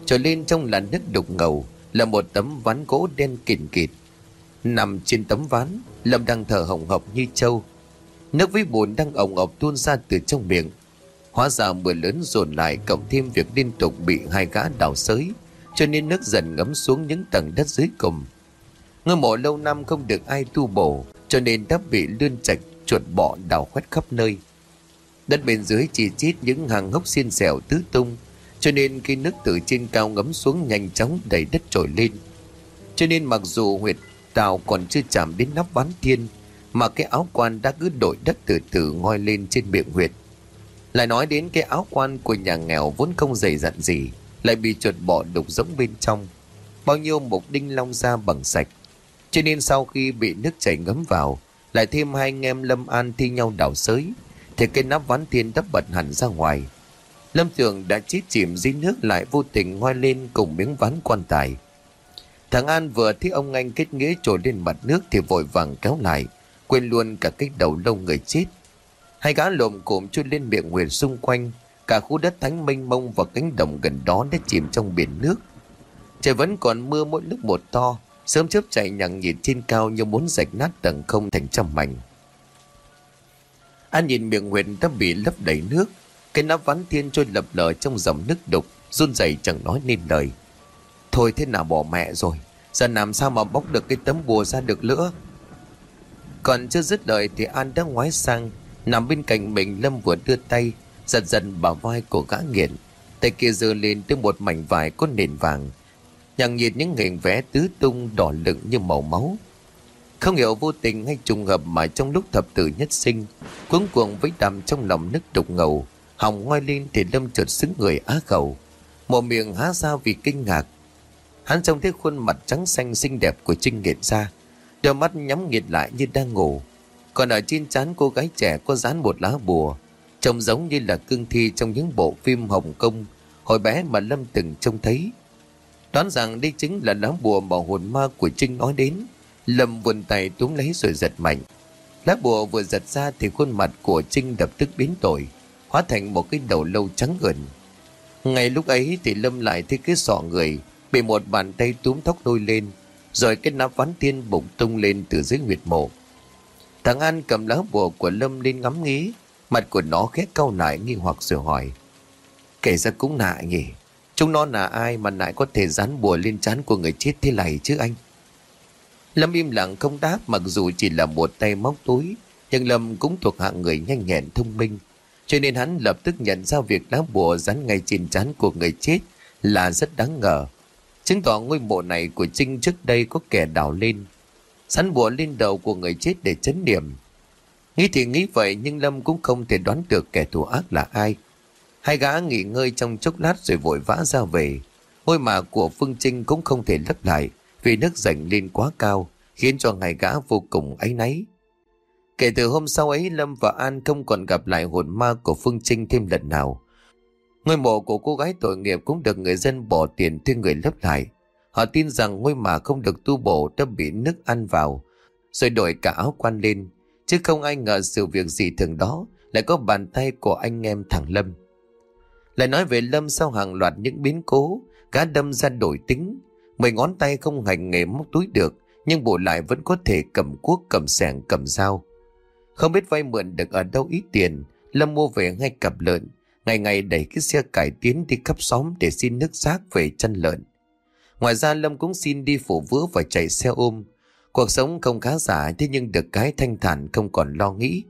Trồi lên trong làn nước đục ngầu là một tấm ván gỗ đen kịt kịt. Nằm trên tấm ván, Lâm đang thở hồng hộc như trâu. Nước với bùn đang ồng ọc tuôn ra từ trong miệng. Hóa ra mưa lớn dồn lại, cộng thêm việc liên tục bị hai gã đào xới, cho nên nước dần ngấm xuống những tầng đất dưới cùng. Ngôi mộ lâu năm không được ai tu bổ, cho nên đã bị lươn trạch, chuột bọ đào khoét khắp nơi. Đất bên dưới chỉ chít những hàng hốc xiên xẻo tứ tung, cho nên khi nước từ trên cao ngấm xuống nhanh chóng đẩy đất trồi lên. Cho nên mặc dù huyệt đào còn chưa chạm đến nắp ván thiên, mà cái áo quan đã cứ đổi đất từ từ ngoi lên trên miệng huyệt. Lại nói đến cái áo quan của nhà nghèo vốn không dày dặn gì, lại bị chuột bọ đục rỗng bên trong, bao nhiêu mục đinh long ra bằng sạch. Cho nên sau khi bị nước chảy ngấm vào, lại thêm hai anh em Lâm An thi nhau đào xới, thì cái nắp ván thiên đắp bật hẳn ra ngoài. Lâm Tường đã chết chìm dưới nước lại vô tình ngoi lên cùng miếng ván quan tài. Thằng An vừa thấy ông anh kết nghĩa trồi lên mặt nước thì vội vàng kéo lại, quên luôn cả cái đầu lâu người chết. Hai gã lồm cồm chui lên miệng huyệt xung quanh, cả khu đất thánh mênh mông và cánh đồng gần đó đã chìm trong biển nước. Trời vẫn còn mưa mỗi lúc một to, sớm chớp chạy nhằng nhịt trên cao như muốn rạch nát tầng không thành trăm mảnh. An nhìn miệng huyệt đã bị lấp đầy nước, cái nắp ván thiên trôi lập lờ trong dòng nước đục, run rẩy chẳng nói nên lời. Thôi thế nào bỏ mẹ rồi, giờ làm sao mà bóc được cái tấm bùa ra được nữa. Còn chưa dứt lời thì An đã ngoái sang, nằm bên cạnh mình. Lâm vừa đưa tay giật giật bả vai của gã nghiện, tay kia giơ lên tới một mảnh vải có nền vàng, nhằng nhịt những hình vẽ tứ tung đỏ lựng như màu máu. Không hiểu vô tình hay trùng hợp mà trong lúc thập tử nhất sinh, cuống cuồng với đầm trong lòng nước đục ngầu, họng ngoi lên thì Lâm chợt xứng người á khẩu, mồm miệng há ra vì kinh ngạc. Hắn trông thấy khuôn mặt trắng xanh xinh đẹp của Trinh nghiệt ra, đôi mắt nhắm nghiệt lại như đang ngủ. Còn ở trên trán cô gái trẻ có dán một lá bùa, trông giống như là cương thi trong những bộ phim Hồng Kông hồi bé mà Lâm từng trông thấy. Đoán rằng đây chính là lá bùa mà hồn ma của Trinh nói đến. Lâm vươn tay túm lấy rồi giật mạnh. Lá bùa vừa giật ra thì khuôn mặt của Trinh lập tức biến đổi, hóa thành một cái đầu lâu trắng ngần. Ngay lúc ấy thì Lâm lại thấy cái sọ người bị một bàn tay túm tóc nôi lên, rồi cái nắp ván thiên bụng tung lên từ dưới huyệt mộ. Thằng An cầm lá bùa của Lâm lên ngắm nghía, mặt của nó khẽ cau lại nghi hoặc rồi hỏi: Kể ra cũng lạ nhỉ, chúng nó là ai mà lại có thể dán bùa lên trán của người chết thế này chứ anh? Lâm im lặng không đáp, mặc dù chỉ là một tay móc túi, nhưng Lâm cũng thuộc hạng người nhanh nhẹn thông minh, cho nên hắn lập tức nhận ra việc lá bùa dán ngay trên trán của người chết là rất đáng ngờ, chứng tỏ ngôi mộ này của Trinh trước đây có kẻ đào lên, sắn bùa lên đầu của người chết để trấn niệm. Nghĩ thì nghĩ vậy, nhưng Lâm cũng không thể đoán được kẻ thù ác là ai. Hai gã nghỉ ngơi trong chốc lát rồi vội vã ra về. Ngôi mộ của Phương Trinh cũng không thể lấp lại vì nước dâng lên quá cao, khiến cho hai gã vô cùng áy náy. Kể từ hôm sau ấy, Lâm và An không còn gặp lại hồn ma của Phương Trinh thêm lần nào. Ngôi mộ của cô gái tội nghiệp cũng được người dân bỏ tiền thuê người lấp lại. Họ tin rằng ngôi mộ không được tu bổ đã bị nước ăn vào, rồi đổi cả áo quan lên, chứ không ai ngờ sự việc gì thường đó lại có bàn tay của anh em thằng Lâm. Lại nói về Lâm, sau hàng loạt những biến cố, gã đâm ra đổi tính. Mười ngón tay không hành nghề móc túi được, nhưng bù lại vẫn có thể cầm cuốc, cầm xẻng, cầm dao. Không biết vay mượn được ở đâu ít tiền, Lâm mua về ngay cặp lợn, ngày ngày đẩy cái xe cải tiến đi khắp xóm để xin nước rác về chăn lợn. Ngoài ra Lâm cũng xin đi phụ vữa và chạy xe ôm. Cuộc sống không khá giả, thế nhưng được cái thanh thản, không còn lo nghĩ.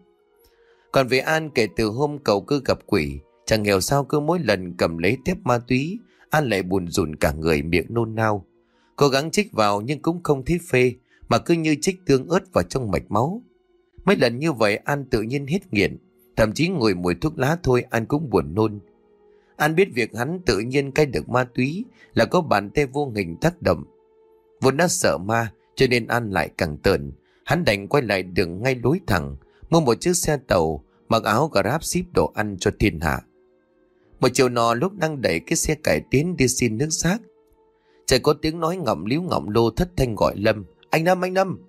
Còn về An, kể từ hôm cậu cứ gặp quỷ, chẳng hiểu sao cứ mỗi lần cầm lấy thép ma túy, An lại buồn rùn cả người, miệng nôn nao. Cố gắng chích vào nhưng cũng không thấy phê, mà cứ như chích tương ớt vào trong mạch máu. Mấy lần như vậy An tự nhiên hết nghiện, thậm chí ngửi mùi thuốc lá thôi An cũng buồn nôn. An biết việc hắn tự nhiên cai được ma túy là có bàn tay vô hình tác động. Vốn đã sợ ma, cho nên An lại càng tợn. Hắn đành quay lại đường ngay lối thẳng, mua một chiếc xe tàu, mặc áo Grab ship đồ ăn cho thiên hạ. Một chiều nọ, lúc đang đẩy cái xe cải tiến đi xin nước rác, chợt có tiếng nói ngậm líu ngậm lô thất thanh gọi Lâm: Anh Năm, anh Năm.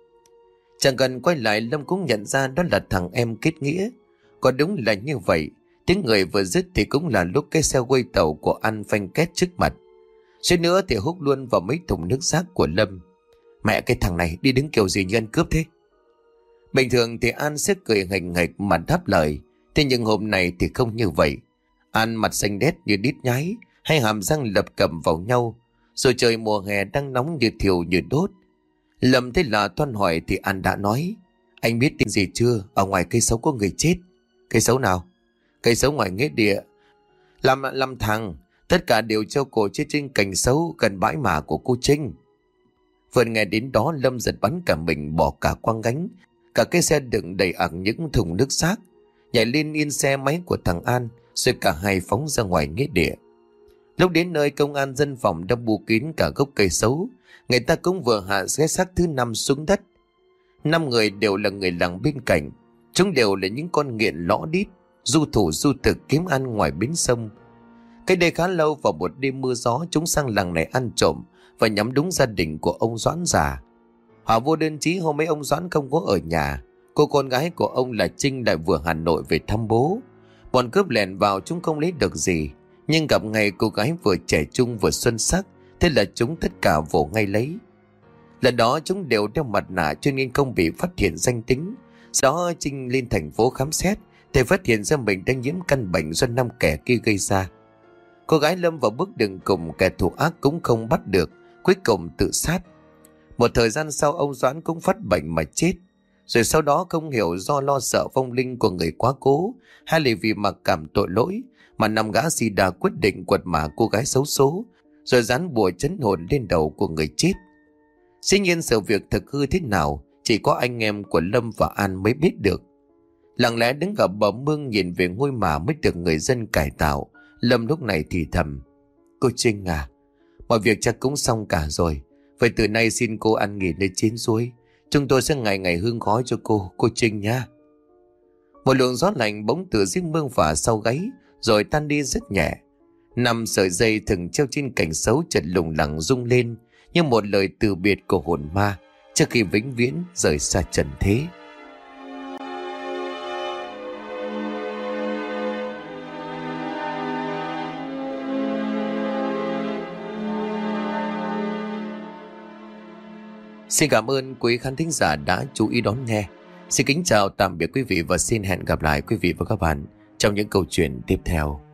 Chẳng cần quay lại, Lâm cũng nhận ra đó là thằng em kết nghĩa. Có đúng là như vậy, tiếng người vừa dứt thì cũng là lúc cái xe quay tàu của An phanh két trước mặt. Suýt nữa thì húc luôn vào mấy thùng nước rác của Lâm. Mẹ, cái thằng này đi đứng kiểu gì như ăn cướp thế? Bình thường thì An sẽ cười nghệch nghệch mà đáp lời. Thế nhưng hôm nay thì không như vậy. An mặt xanh đét như đít nhái, hay hàm răng lập cầm vào nhau. Rồi trời mùa hè đang nóng như thiêu như đốt. Lâm thấy là toan hỏi thì An đã nói. Anh biết tin gì chưa? Ở ngoài cây sấu có người chết. Cây sấu nào? Cây sấu ngoài nghĩa địa. Làm làm thằng, tất cả đều treo cổ chết trên cành sấu gần bãi mả của cô Trinh. Vừa nghe đến đó, Lâm giật bắn cả mình, bỏ cả quang gánh, cả cái xe đựng đầy ẵng những thùng nước xác, nhảy lên yên xe máy của thằng An, rồi cả hai phóng ra ngoài nghĩa địa. Lúc đến nơi, công an dân phòng đã bù kín cả gốc cây sấu. Người ta cũng vừa hạ cái xác thứ năm xuống đất. Năm người đều là người làng bên cạnh. Chúng đều là những con nghiện lõ đít, du thủ du thực kiếm ăn ngoài bến sông. Cách đây khá lâu, vào một đêm mưa gió, chúng sang làng này ăn trộm và nhắm đúng gia đình của ông Doãn già. Họ vô đơn chí hôm ấy ông Doãn không có ở nhà. Cô con gái của ông là Trinh lại vừa Hà Nội về thăm bố. Bọn cướp lẻn vào, chúng không lấy được gì, nhưng gặp ngay cô gái vừa trẻ trung vừa xuân sắc, thế là chúng tất cả vồ ngay lấy. Lần đó chúng đều đeo mặt nạ cho nên không bị phát hiện danh tính. Sau đó Trinh lên thành phố khám xét thì phát hiện ra mình đang nhiễm căn bệnh do năm kẻ kia gây ra. Cô gái lâm vào bước đường cùng, kẻ thù ác cũng không bắt được, cuối cùng tự sát. Một thời gian sau, ông Doãn cũng phát bệnh mà chết. Rồi sau đó không hiểu do lo sợ vong linh của người quá cố hay là vì mặc cảm tội lỗi mà năm gã si đà quyết định quật mả cô gái xấu số, rồi dán bùa trấn hồn lên đầu của người chết. Dĩ nhiên sự việc thực hư thế nào chỉ có anh em của Lâm và An mới biết được. Lặng lẽ đứng ở bờ mương nhìn về ngôi mả mới được người dân cải tạo, Lâm lúc này thì thầm: Cô Trinh à, mọi việc chắc cũng xong cả rồi. Vậy từ nay xin cô ăn nghỉ nơi trên suối. Chúng tôi sẽ ngày ngày hương khói cho cô, cô Trinh nha. Một luồng gió lạnh bỗng từ giếng mương phả sau gáy, rồi tan đi rất nhẹ. Năm sợi dây thừng treo trên cành sấu chợt lủng lẳng rung lên như một lời từ biệt của hồn ma trước khi vĩnh viễn rời xa trần thế. Xin cảm ơn quý khán thính giả đã chú ý đón nghe. Xin kính chào tạm biệt quý vị và xin hẹn gặp lại quý vị và các bạn trong những câu chuyện tiếp theo.